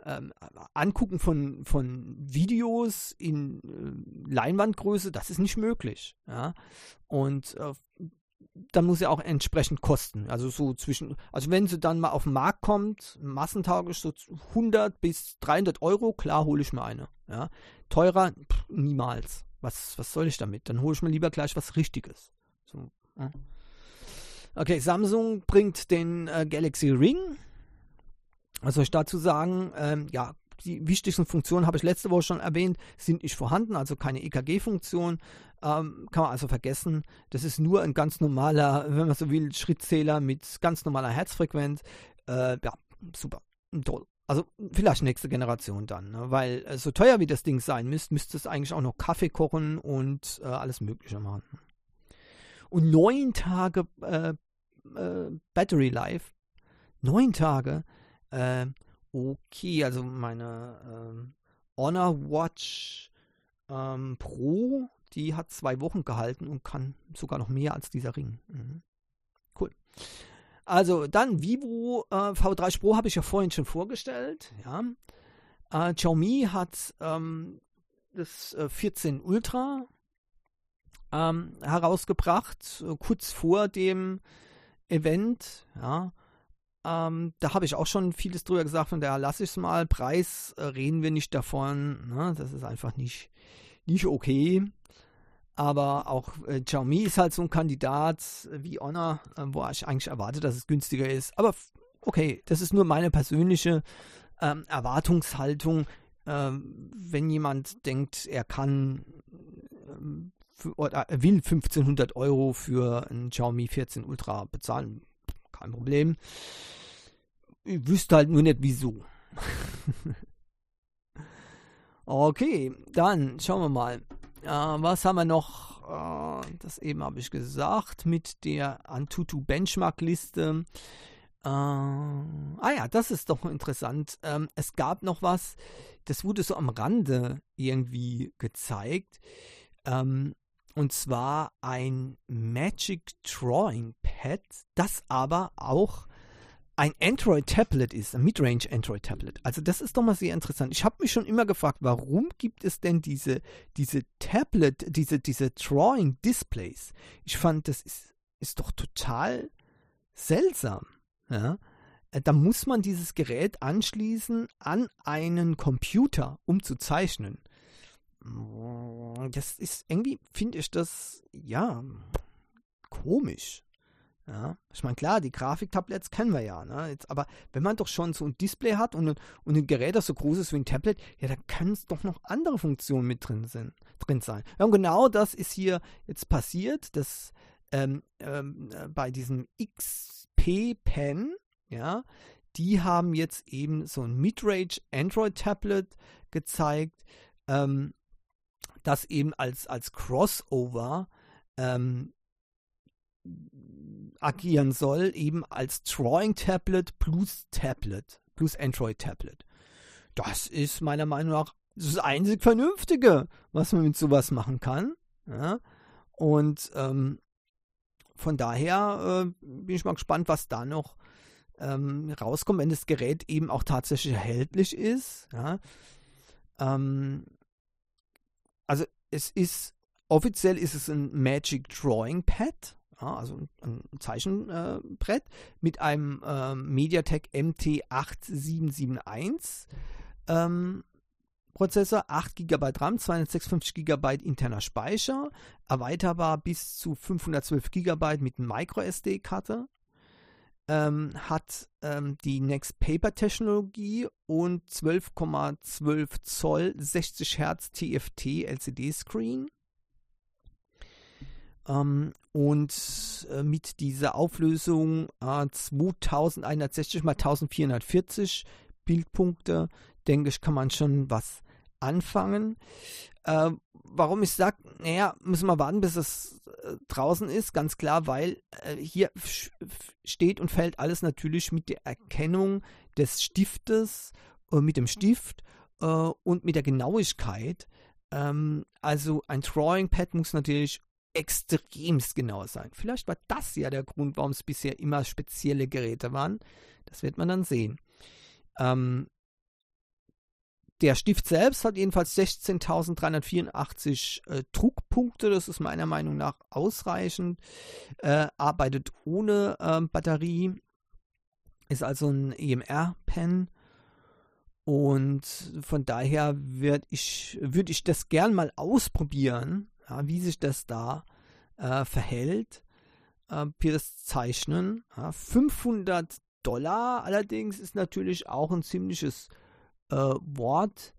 Angucken von Videos in Leinwandgröße, das ist nicht möglich. Ja? Und dann muss ja auch entsprechend kosten. Also also wenn sie dann mal auf den Markt kommt, massentauglich so 100 bis 300 Euro, klar hole ich mir eine. Ja? Teurer, niemals. Was soll ich damit? Dann hole ich mir lieber gleich was Richtiges. So, ja. Okay, Samsung bringt den Galaxy Ring. Was soll ich dazu sagen? Ja, die wichtigsten Funktionen habe ich letzte Woche schon erwähnt, sind nicht vorhanden, also keine EKG-Funktion. Kann man also vergessen. Das ist nur ein ganz normaler, wenn man so will, Schrittzähler mit ganz normaler Herzfrequenz. Ja, super, toll. Also vielleicht nächste Generation dann, ne? Weil so teuer wie das Ding sein müsste es eigentlich auch noch Kaffee kochen und alles Mögliche machen. Und 9 Tage Battery Life. 9 Tage. Okay, also meine Honor Watch Pro, die hat 2 Wochen gehalten und kann sogar noch mehr als dieser Ring. Mhm. Cool. Also dann Vivo V30 Pro habe ich ja vorhin schon vorgestellt. Ja. Xiaomi hat das 14 Ultra herausgebracht, kurz vor dem Event. Ja. Da habe ich auch schon vieles drüber gesagt, von daher lasse ich es mal. Preis reden wir nicht davon, ne? Das ist einfach nicht okay. Aber auch Xiaomi ist halt so ein Kandidat wie Honor, wo ich eigentlich erwarte, dass es günstiger ist. Aber okay, das ist nur meine persönliche Erwartungshaltung. Wenn jemand denkt, er kann oder er will 1500 Euro für ein Xiaomi 14 Ultra bezahlen, kein Problem. Ich wüsste halt nur nicht, wieso. Okay, dann schauen wir mal. Was haben wir noch? Das eben habe ich gesagt mit der Antutu Benchmark-Liste. Ja, das ist doch interessant. Es gab noch was, das wurde so am Rande irgendwie gezeigt. Und zwar ein Magic Drawing Pad, das aber auch ein Android-Tablet ist, ein Midrange Android-Tablet. Also das ist doch mal sehr interessant. Ich habe mich schon immer gefragt, warum gibt es denn diese Tablet, diese Drawing-Displays? Ich fand, das ist doch total seltsam. Ja? Da muss man dieses Gerät anschließen an einen Computer, um zu zeichnen. Das ist irgendwie, finde ich das, ja, komisch. Ja, ich meine, klar, die Grafiktablets kennen wir ja, ne? Jetzt, aber wenn man doch schon so ein Display hat und ein Gerät, das so groß ist wie ein Tablet, ja, da können es doch noch andere Funktionen mit drin sein. Ja, und genau das ist hier jetzt passiert, dass bei diesem XP Pen, ja, die haben jetzt eben so ein Midrange Android Tablet gezeigt, das eben als Crossover agieren soll, eben als Drawing-Tablet plus Android-Tablet. Das ist meiner Meinung nach das einzig Vernünftige, was man mit sowas machen kann. Ja? Und von daher bin ich mal gespannt, was da noch rauskommt, wenn das Gerät eben auch tatsächlich erhältlich ist. Ja? Also offiziell ist es ein Magic Drawing Pad. Ja, also ein Zeichenbrett mit einem MediaTek MT8771 Prozessor, 8 GB RAM, 256 GB interner Speicher, erweiterbar bis zu 512 GB mit MicroSD-Karte, hat die Next Paper Technologie und 12,12 Zoll 60 Hertz TFT LCD Screen. Und mit dieser Auflösung 2160 x 1440 Bildpunkte, denke ich, kann man schon was anfangen. Warum ich sage, naja, müssen wir warten, bis es draußen ist, ganz klar, weil hier steht und fällt alles natürlich mit der Erkennung des Stiftes, mit dem Stift und mit der Genauigkeit. Also ein Drawing Pad muss natürlich extremst genau sein. Vielleicht war das ja der Grund, warum es bisher immer spezielle Geräte waren. Das wird man dann sehen. Der Stift selbst hat jedenfalls 16.384 Druckpunkte. Das ist meiner Meinung nach ausreichend. Arbeitet ohne Batterie. Ist also ein EMR-Pen. Und von daher würde ich das gern mal ausprobieren, ja, wie sich das da verhält für das Zeichnen. Ja, $500 allerdings ist natürlich auch ein ziemliches Wort.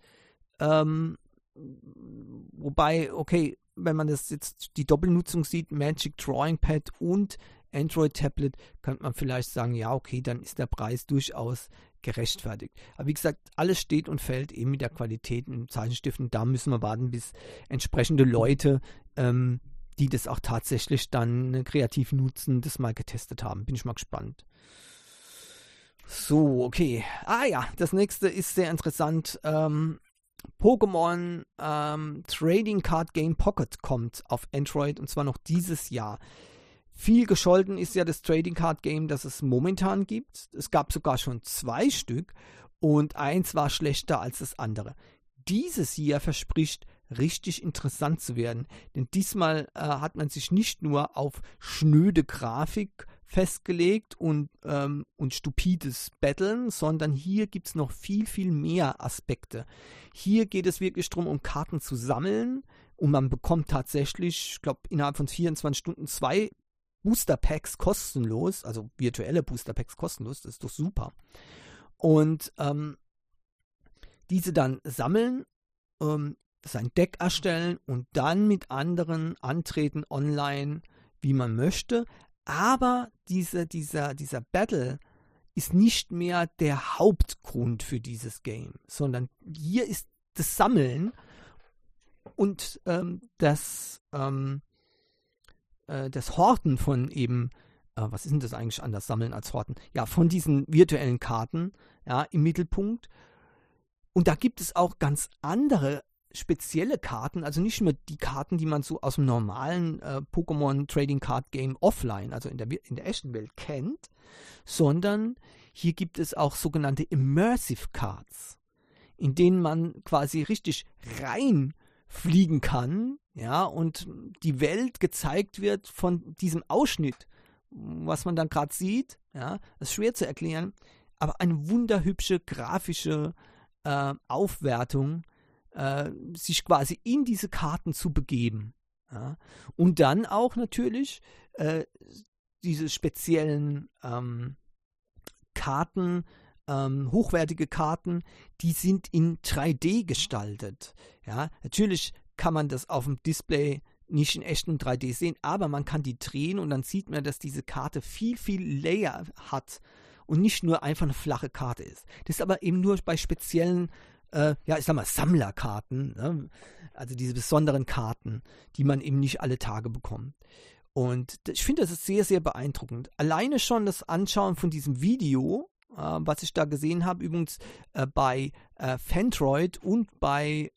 Wobei, okay, wenn man das jetzt die Doppelnutzung sieht, Magic Drawing Pad und Android Tablet, könnte man vielleicht sagen, ja, okay, dann ist der Preis durchaus gerechtfertigt. Aber wie gesagt, alles steht und fällt eben mit der Qualität im Zeichenstift und da müssen wir warten, bis entsprechende Leute, die das auch tatsächlich dann kreativ nutzen, das mal getestet haben. Bin ich mal gespannt. So, okay. Ja, das nächste ist sehr interessant. Pokémon Trading Card Game Pocket kommt auf Android und zwar noch dieses Jahr. Viel gescholten ist ja das Trading Card Game, das es momentan gibt. Es gab sogar schon 2 Stück und eins war schlechter als das andere. Dieses hier verspricht richtig interessant zu werden, denn diesmal hat man sich nicht nur auf schnöde Grafik festgelegt und stupides Battlen, sondern hier gibt es noch viel, viel mehr Aspekte. Hier geht es wirklich darum, um Karten zu sammeln und man bekommt tatsächlich, ich glaube, innerhalb von 24 Stunden 2 Booster Packs kostenlos, also virtuelle Booster Packs kostenlos, das ist doch super. Und diese dann sammeln, sein Deck erstellen und dann mit anderen antreten online, wie man möchte. Aber dieser Battle ist nicht mehr der Hauptgrund für dieses Game, sondern hier ist das Sammeln und das Horten von eben, was ist denn das eigentlich anders, Sammeln als Horten? Ja, von diesen virtuellen Karten, ja, im Mittelpunkt. Und da gibt es auch ganz andere spezielle Karten, also nicht nur die Karten, die man so aus dem normalen Pokémon Trading Card Game offline, also in der echten Welt kennt, sondern hier gibt es auch sogenannte Immersive Cards, in denen man quasi richtig reinfliegen kann, ja, und die Welt gezeigt wird von diesem Ausschnitt, was man dann gerade sieht, ja, das ist schwer zu erklären, aber eine wunderhübsche grafische Aufwertung, sich quasi in diese Karten zu begeben. Ja. Und dann auch natürlich diese speziellen Karten, hochwertige Karten, die sind in 3D gestaltet. Ja. Natürlich kann man das auf dem Display nicht in echtem 3D sehen, aber man kann die drehen und dann sieht man, dass diese Karte viel, viel Layer hat und nicht nur einfach eine flache Karte ist. Das ist aber eben nur bei speziellen, ich sag mal, Sammlerkarten, ne? Also diese besonderen Karten, die man eben nicht alle Tage bekommt. Und ich finde, das ist sehr, sehr beeindruckend. Alleine schon das Anschauen von diesem Video, was ich da gesehen habe, übrigens bei Fandroid und bei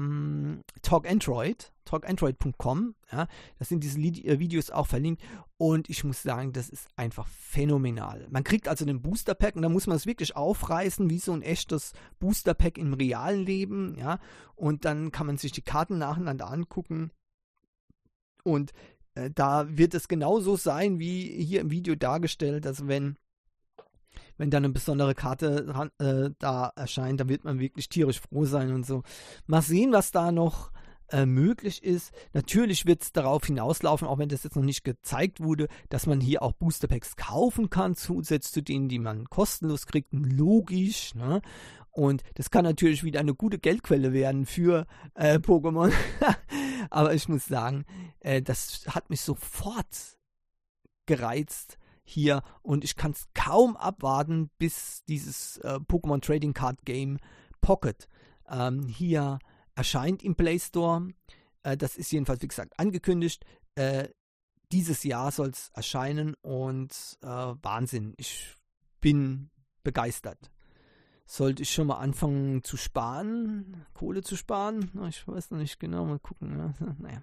talkandroid.com, ja, das sind diese Videos auch verlinkt und ich muss sagen, das ist einfach phänomenal. Man kriegt also den Booster Pack und da muss man es wirklich aufreißen, wie so ein echtes Booster Pack im realen Leben, ja, und dann kann man sich die Karten nacheinander angucken und da wird es genauso sein, wie hier im Video dargestellt, dass wenn dann eine besondere Karte da erscheint, dann wird man wirklich tierisch froh sein und so. Mal sehen, was da noch möglich ist. Natürlich wird es darauf hinauslaufen, auch wenn das jetzt noch nicht gezeigt wurde, dass man hier auch Booster Packs kaufen kann, zusätzlich zu denen, die man kostenlos kriegt. Logisch, ne? Und das kann natürlich wieder eine gute Geldquelle werden für Pokémon. Aber ich muss sagen, das hat mich sofort gereizt hier und ich kann es kaum abwarten, bis dieses Pokémon Trading Card Game Pocket hier erscheint im Play Store. Das ist jedenfalls, wie gesagt, angekündigt. Dieses Jahr soll es erscheinen und Wahnsinn, ich bin begeistert. Sollte ich schon mal anfangen zu sparen, Kohle zu sparen? Ich weiß noch nicht genau, mal gucken. Naja.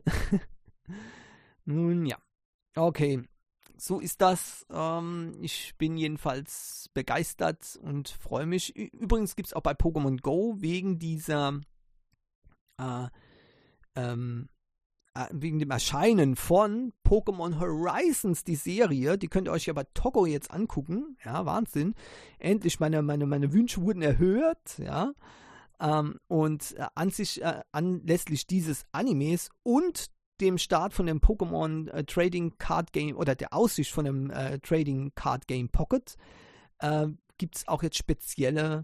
Nun ja, okay. So ist das. Ich bin jedenfalls begeistert und freue mich. Übrigens gibt es auch bei Pokémon Go wegen dieser wegen dem Erscheinen von Pokémon Horizons, die Serie, die könnt ihr euch ja bei Togo jetzt angucken. Ja, Wahnsinn. Endlich meine Wünsche wurden erhört, ja. Und anlässlich dieses Animes und dem Start von dem Pokémon Trading Card Game oder der Aussicht von dem Trading Card Game Pocket gibt es auch jetzt spezielle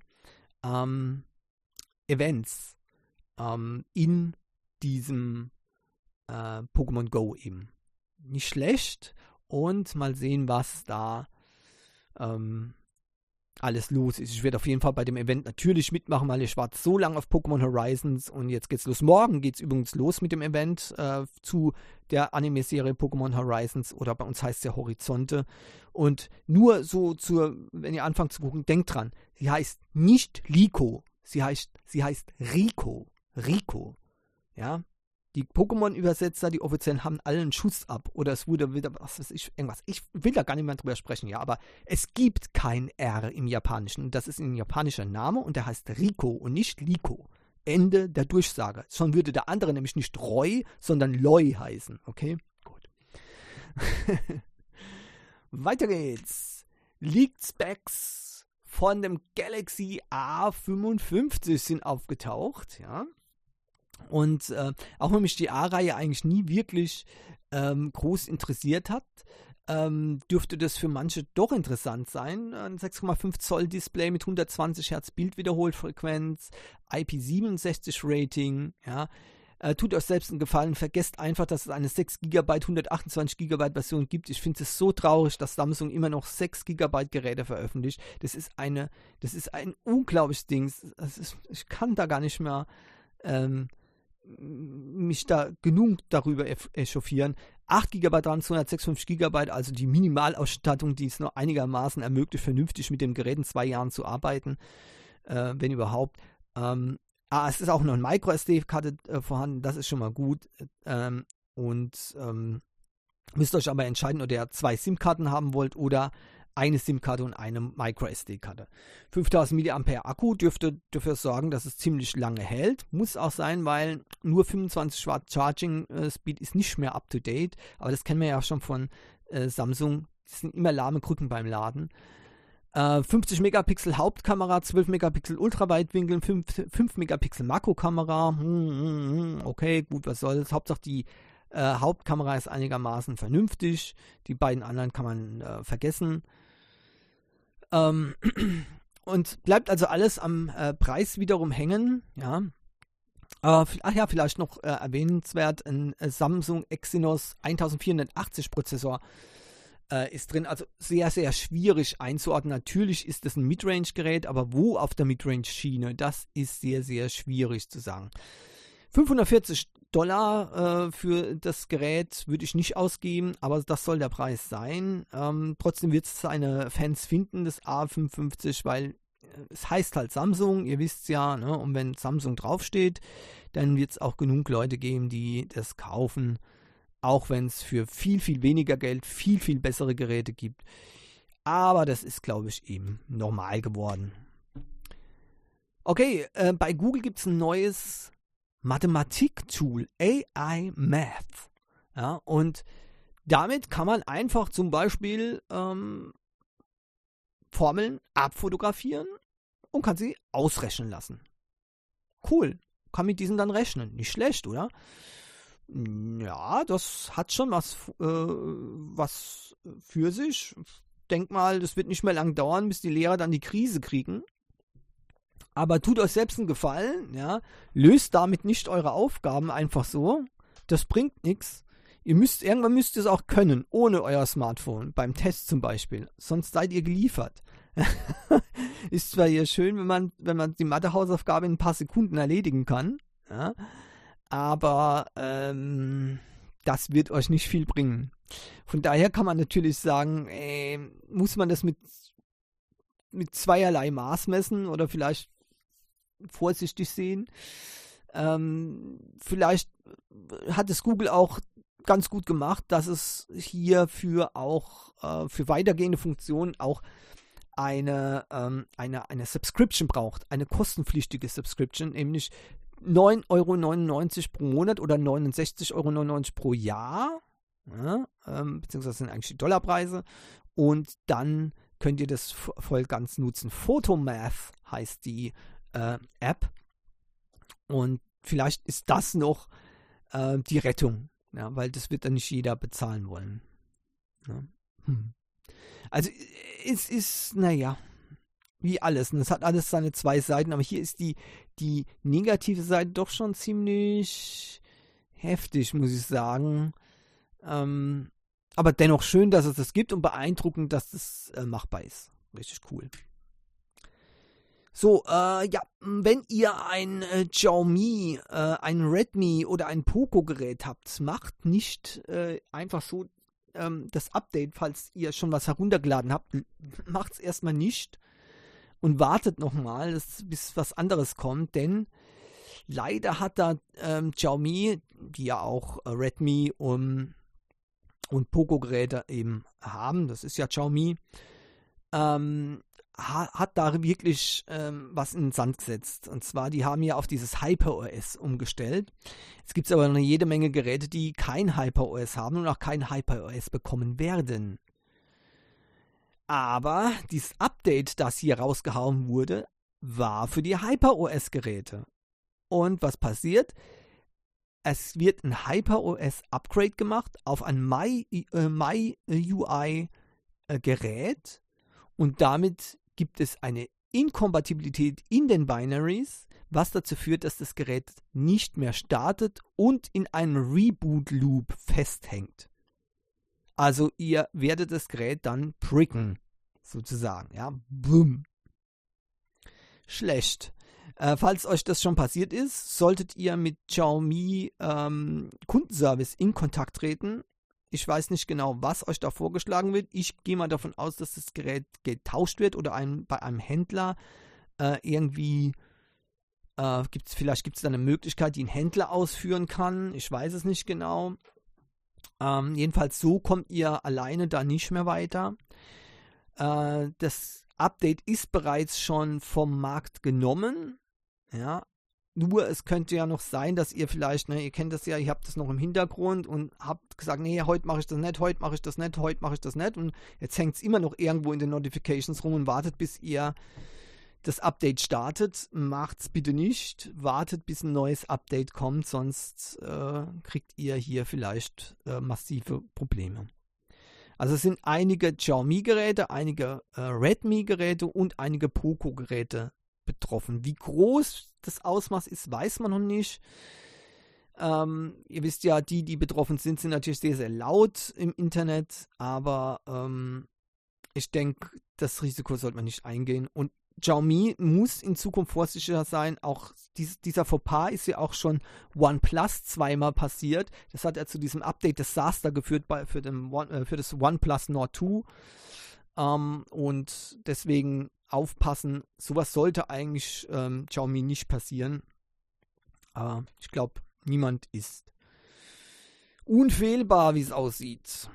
Events in diesem Pokémon Go eben. Nicht schlecht und mal sehen, was da alles los ist. Ich werde auf jeden Fall bei dem Event natürlich mitmachen, weil ich warte so lange auf Pokémon Horizons und jetzt geht's los. Morgen geht's übrigens los mit dem Event zu der Anime-Serie Pokémon Horizons oder bei uns heißt es ja Horizonte. Und nur so wenn ihr anfangt zu gucken, denkt dran, sie heißt nicht Liko, sie heißt Rico. Rico. Ja. Die Pokémon-Übersetzer, die offiziellen, haben alle einen Schuss ab. Oder es wurde wieder, was weiß ich, irgendwas. Ich will da gar nicht mehr drüber sprechen, ja. Aber es gibt kein R im Japanischen. Das ist ein japanischer Name und der heißt Rico und nicht Liko. Ende der Durchsage. Schon würde der andere nämlich nicht Roy, sondern Loi heißen. Okay? Gut. Weiter geht's. Leaked Specs von dem Galaxy A55 sind aufgetaucht, ja. Und auch wenn mich die A-Reihe eigentlich nie wirklich groß interessiert hat, dürfte das für manche doch interessant sein. Ein 6,5 Zoll Display mit 120 Hertz Bildwiederholfrequenz, IP67 Rating, ja. Tut euch selbst einen Gefallen, vergesst einfach, dass es eine 6 GB, 128 GB Version gibt. Ich finde es so traurig, dass Samsung immer noch 6 GB Geräte veröffentlicht. Das ist ein unglaubliches Ding. Ich kann da gar nicht mehr mich da genug darüber echauffieren. 8 GB RAM, 256 GB, also die Minimalausstattung, die es noch einigermaßen ermöglicht, vernünftig mit dem Gerät in 2 Jahren zu arbeiten, wenn überhaupt. Es ist auch noch eine Micro-SD-Karte vorhanden, das ist schon mal gut. Müsst euch aber entscheiden, ob ihr 2 SIM-Karten haben wollt oder eine SIM-Karte und eine MicroSD-Karte. 5000 mAh Akku dürfte dafür sorgen, dass es ziemlich lange hält. Muss auch sein, weil nur 25 Watt Charging Speed ist nicht mehr up to date. Aber das kennen wir ja schon von Samsung. Das sind immer lahme Krücken beim Laden. 50 Megapixel Hauptkamera, 12 Megapixel Ultraweitwinkel, 5 Megapixel Makrokamera. Okay, gut, was soll's. Hauptsache die Hauptkamera ist einigermaßen vernünftig. Die beiden anderen kann man vergessen. Und bleibt also alles am Preis wiederum hängen. Ja. Vielleicht noch erwähnenswert, ein Samsung Exynos 1480 Prozessor ist drin, also sehr, sehr schwierig einzuordnen. Natürlich ist es ein Midrange-Gerät, aber wo auf der Midrange-Schiene, das ist sehr, sehr schwierig zu sagen. $540 für das Gerät würde ich nicht ausgeben, aber das soll der Preis sein. Trotzdem wird es seine Fans finden, das A55, weil es heißt halt Samsung, ihr wisst ja, ne? Und wenn Samsung draufsteht, dann wird es auch genug Leute geben, die das kaufen. Auch wenn es für viel, viel weniger Geld viel, viel bessere Geräte gibt. Aber das ist, glaube ich, eben normal geworden. Okay, bei Google gibt es ein neues Mathematik-Tool, AI Math. Ja, und damit kann man einfach zum Beispiel Formeln abfotografieren und kann sie ausrechnen lassen. Cool, kann mit diesen dann rechnen. Nicht schlecht, oder? Ja, das hat schon was für sich. Denk mal, das wird nicht mehr lang dauern, bis die Lehrer dann die Krise kriegen. Aber tut euch selbst einen Gefallen, ja. Löst damit nicht eure Aufgaben einfach so. Das bringt nichts. Irgendwann müsst ihr es auch können, ohne euer Smartphone, beim Test zum Beispiel. Sonst seid ihr geliefert. Ist zwar hier schön, wenn man die Mathehausaufgabe in ein paar Sekunden erledigen kann, ja. Aber das wird euch nicht viel bringen. Von daher kann man natürlich sagen, muss man das mit zweierlei Maß messen oder vielleicht vorsichtig sehen. Vielleicht hat es Google auch ganz gut gemacht, dass es hier für weitergehende Funktionen auch eine Subscription braucht, eine kostenpflichtige Subscription, nämlich 9,99 € pro Monat oder 69,99 € pro Jahr, ja, beziehungsweise sind eigentlich die Dollarpreise, und dann könnt ihr das voll ganz nutzen. Photomath heißt die App, und vielleicht ist das noch die Rettung, ja, weil das wird dann nicht jeder bezahlen wollen. Ja. Also es ist, naja, wie alles. Und es hat alles seine zwei Seiten, aber hier ist die negative Seite doch schon ziemlich heftig, muss ich sagen. Aber dennoch schön, dass es das gibt, und beeindruckend, dass das machbar ist. Richtig cool. So, wenn ihr ein Xiaomi, ein Redmi oder ein Poco-Gerät habt, macht nicht einfach so das Update, falls ihr schon was heruntergeladen habt, macht es erstmal nicht. Und wartet nochmal, bis was anderes kommt, denn leider hat da Xiaomi, die ja auch Redmi und Poco-Geräte eben haben, das ist ja Xiaomi, hat da wirklich was in den Sand gesetzt. Und zwar, die haben ja auf dieses HyperOS umgestellt. Es gibt aber noch jede Menge Geräte, die kein HyperOS haben und auch kein HyperOS bekommen werden. Aber dieses Update, das hier rausgehauen wurde, war für die HyperOS-Geräte. Und was passiert? Es wird ein HyperOS-Upgrade gemacht auf ein MyUI-Gerät, und damit gibt es eine Inkompatibilität in den Binaries, was dazu führt, dass das Gerät nicht mehr startet und in einem Reboot-Loop festhängt. Also ihr werdet das Gerät dann bricken, sozusagen, ja, boom. Schlecht. Falls euch das schon passiert ist, solltet ihr mit Xiaomi Kundenservice in Kontakt treten. Ich weiß nicht genau, was euch da vorgeschlagen wird. Ich gehe mal davon aus, dass das Gerät getauscht wird oder bei einem Händler irgendwie vielleicht gibt es da eine Möglichkeit, die ein Händler ausführen kann. Ich weiß es nicht genau. Jedenfalls so kommt ihr alleine da nicht mehr weiter. Das Update ist bereits schon vom Markt genommen. Ja, nur es könnte ja noch sein, dass ihr vielleicht, ihr kennt das ja, ihr habt das noch im Hintergrund und habt gesagt, nee, heute mache ich das nicht, heute mache ich das nicht, heute mache ich das nicht. Und jetzt hängt es immer noch irgendwo in den Notifications rum und wartet, bis ihr das Update startet. Macht's bitte nicht. Wartet, bis ein neues Update kommt, sonst kriegt ihr hier vielleicht massive Probleme. Also es sind einige Xiaomi-Geräte, einige Redmi-Geräte und einige Poco-Geräte betroffen. Wie groß das Ausmaß ist, weiß man noch nicht. Ihr wisst ja, die betroffen sind natürlich sehr, sehr laut im Internet, aber ich denke, das Risiko sollte man nicht eingehen. Und Xiaomi muss in Zukunft vorsichtiger sein. Auch dieser Fauxpas ist ja auch schon OnePlus zweimal passiert. Das hat ja zu diesem Update-Desaster geführt für das OnePlus Nord 2. Und deswegen aufpassen. Sowas sollte eigentlich Xiaomi nicht passieren. Aber ich glaube, niemand ist unfehlbar, wie es aussieht.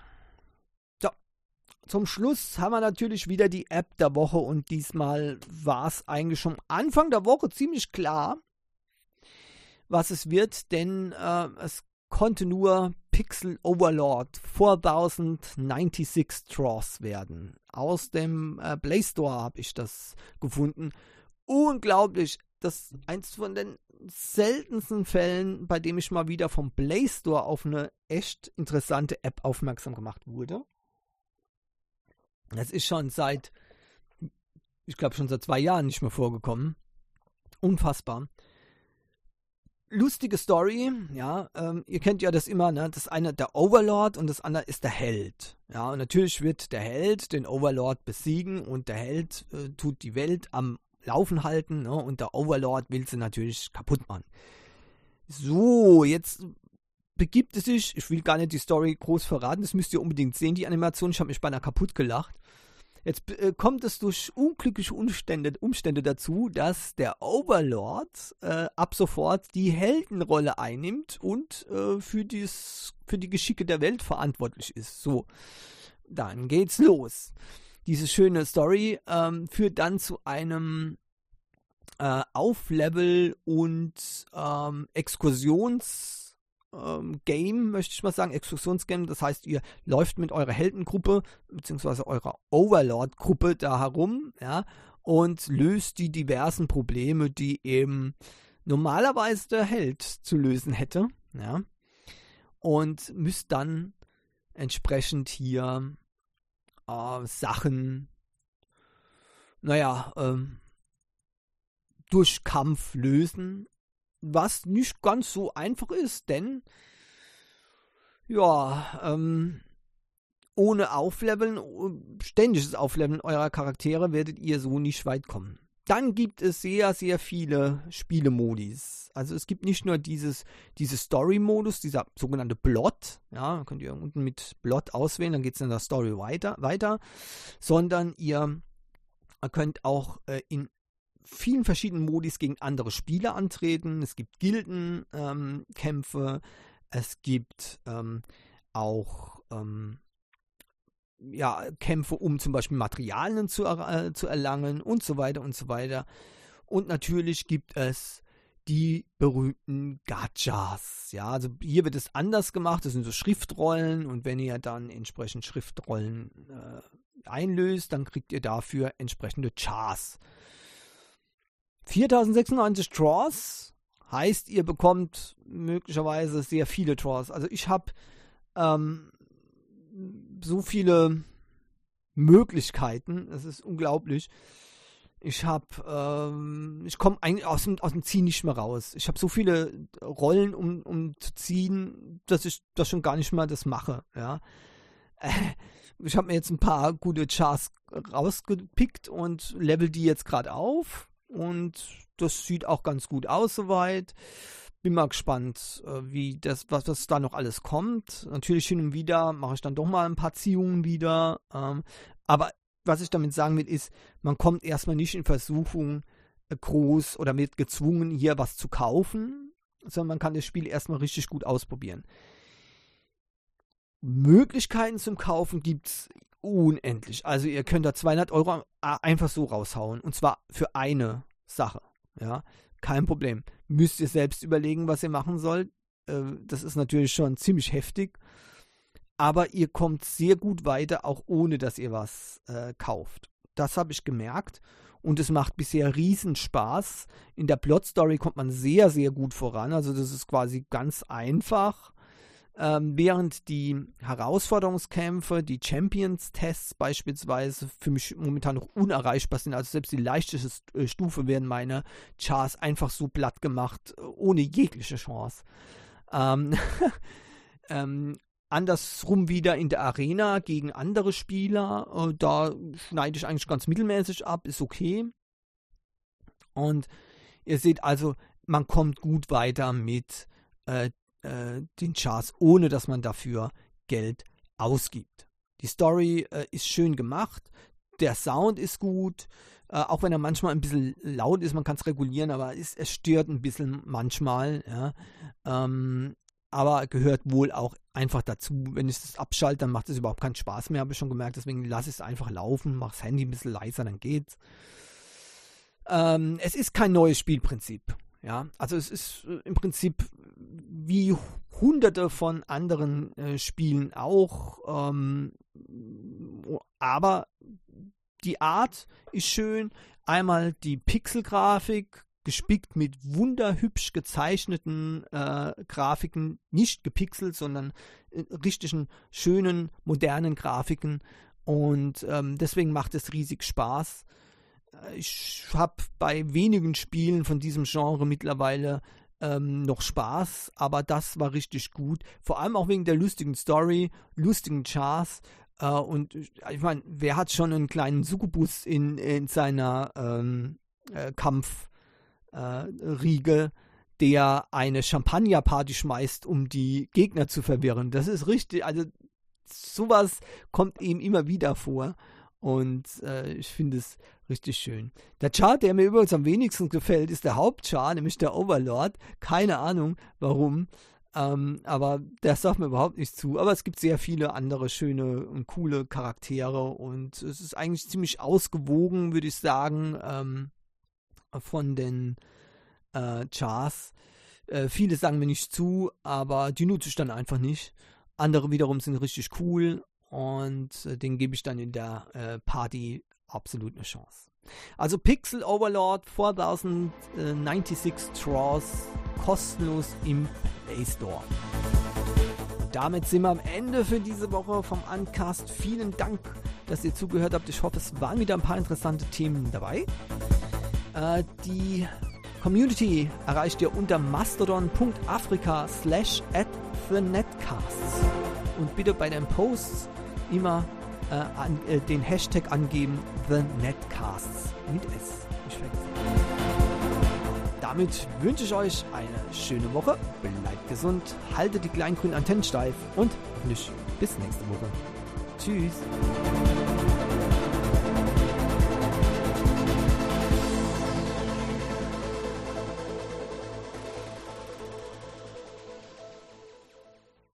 Zum Schluss haben wir natürlich wieder die App der Woche und diesmal war es eigentlich schon Anfang der Woche ziemlich klar, was es wird, denn es konnte nur Pixel Overlord 4096 Straws werden. Aus dem Play Store habe ich das gefunden. Unglaublich, das ist eins von den seltensten Fällen, bei dem ich mal wieder vom Play Store auf eine echt interessante App aufmerksam gemacht wurde. Das ist schon seit 2 Jahren nicht mehr vorgekommen. Unfassbar. Lustige Story, ja, ihr kennt ja das immer, ne? Das eine der Overlord und das andere ist der Held. Ja, und natürlich wird der Held den Overlord besiegen und der Held tut die Welt am Laufen halten, ne? Und der Overlord will sie natürlich kaputt machen. So, jetzt begibt es sich, ich will gar nicht die Story groß verraten, das müsst ihr unbedingt sehen, die Animation, ich habe mich beinahe kaputt gelacht. Jetzt kommt es durch unglückliche Umstände dazu, dass der Overlord ab sofort die Heldenrolle einnimmt und für die Geschicke der Welt verantwortlich ist. So, dann geht's los. Diese schöne Story führt dann zu einem Auflevel- und Game, möchte ich mal sagen, Exkursionsgame, das heißt, ihr läuft mit eurer Heldengruppe, beziehungsweise eurer Overlord-Gruppe da herum, ja, und löst die diversen Probleme, die eben normalerweise der Held zu lösen hätte, ja, und müsst dann entsprechend hier Sachen, durch Kampf lösen, was nicht ganz so einfach ist, denn ohne ständiges Aufleveln eurer Charaktere werdet ihr so nicht weit kommen. Dann gibt es sehr, sehr viele Spielemodis. Also es gibt nicht nur diese Story-Modus, dieser sogenannte Plot, ja, könnt ihr unten mit Plot auswählen, dann geht es in der Story weiter, sondern ihr könnt auch in vielen verschiedenen Modis gegen andere Spieler antreten. Es gibt Gildenkämpfe, es gibt auch Kämpfe, um zum Beispiel Materialien zu erlangen und so weiter und so weiter. Und natürlich gibt es die berühmten Gachas. Ja, also hier wird es anders gemacht. Das sind so Schriftrollen und wenn ihr dann entsprechend Schriftrollen einlöst, dann kriegt ihr dafür entsprechende Chars. 4096 Draws heißt, ihr bekommt möglicherweise sehr viele Draws. Also ich habe so viele Möglichkeiten, es ist unglaublich. Ich komme eigentlich aus dem Ziehen nicht mehr raus. Ich habe so viele Rollen, um zu ziehen, dass ich das schon gar nicht mehr das mache. Ja. Ich habe mir jetzt ein paar gute Chars rausgepickt und level die jetzt gerade auf. Und das sieht auch ganz gut aus soweit. Bin mal gespannt, was da noch alles kommt. Natürlich hin und wieder mache ich dann doch mal ein paar Ziehungen wieder. Aber was ich damit sagen will, ist, man kommt erstmal nicht in Versuchung, groß oder wird gezwungen, hier was zu kaufen, sondern man kann das Spiel erstmal richtig gut ausprobieren. Möglichkeiten zum Kaufen gibt es unendlich. Also ihr könnt da 200 € einfach so raushauen. Und zwar für eine Sache. Ja, kein Problem. Müsst ihr selbst überlegen, was ihr machen sollt. Das ist natürlich schon ziemlich heftig. Aber ihr kommt sehr gut weiter, auch ohne, dass ihr was kauft. Das habe ich gemerkt. Und es macht bisher riesen Spaß. In der Plot-Story kommt man sehr, sehr gut voran. Also das ist quasi ganz einfach. Während die Herausforderungskämpfe, die Champions-Tests beispielsweise für mich momentan noch unerreichbar sind. Also selbst die leichteste Stufe werden meine Chars einfach so platt gemacht, ohne jegliche Chance. Andersrum wieder in der Arena gegen andere Spieler. Da schneide ich eigentlich ganz mittelmäßig ab, ist okay. Und ihr seht also, man kommt gut weiter mit den Chars, ohne dass man dafür Geld ausgibt. Die Story ist schön gemacht, der Sound ist gut, auch wenn er manchmal ein bisschen laut ist, man kann es regulieren, aber es stört ein bisschen manchmal. Ja. Aber gehört wohl auch einfach dazu. Wenn ich das abschalte, dann macht es überhaupt keinen Spaß mehr, habe ich schon gemerkt. Deswegen lasse ich es einfach laufen, mache das Handy ein bisschen leiser, dann geht's. Es ist kein neues Spielprinzip. Ja, also es ist im Prinzip wie hunderte von anderen Spielen auch, aber die Art ist schön. Einmal die Pixelgrafik, gespickt mit wunderhübsch gezeichneten Grafiken, nicht gepixelt, sondern richtigen, schönen, modernen Grafiken und deswegen macht es riesig Spaß. Ich habe bei wenigen Spielen von diesem Genre mittlerweile noch Spaß, aber das war richtig gut. Vor allem auch wegen der lustigen Story, lustigen Chars. Und ich meine, wer hat schon einen kleinen Succubus in seiner Kampfriege, der eine Champagnerparty schmeißt, um die Gegner zu verwirren? Das ist richtig, also sowas kommt eben immer wieder vor. Und ich finde es richtig schön. Der Char, der mir übrigens am wenigsten gefällt, ist der Hauptchar, nämlich der Overlord. Keine Ahnung, warum. Aber der sagt mir überhaupt nicht zu. Aber es gibt sehr viele andere schöne und coole Charaktere. Und es ist eigentlich ziemlich ausgewogen, würde ich sagen, von den Chars. Viele sagen mir nicht zu, aber die nutze ich dann einfach nicht. Andere wiederum sind richtig cool. Und den gebe ich dann in der Party absolut eine Chance. Also Pixel Overlord 4096 Straws kostenlos im Play Store. Damit sind wir am Ende für diese Woche vom Uncast. Vielen Dank, dass ihr zugehört habt. Ich hoffe, es waren wieder ein paar interessante Themen dabei. Die Community erreicht ihr unter mastodon.africa/@thenetcasts. Und bitte bei den Posts immer den Hashtag angeben, TheNetcasts mit S. Nicht vergessen. Damit wünsche ich euch eine schöne Woche. Bleibt gesund, haltet die kleinen grünen Antennen steif und hoffentlich bis nächste Woche. Tschüss.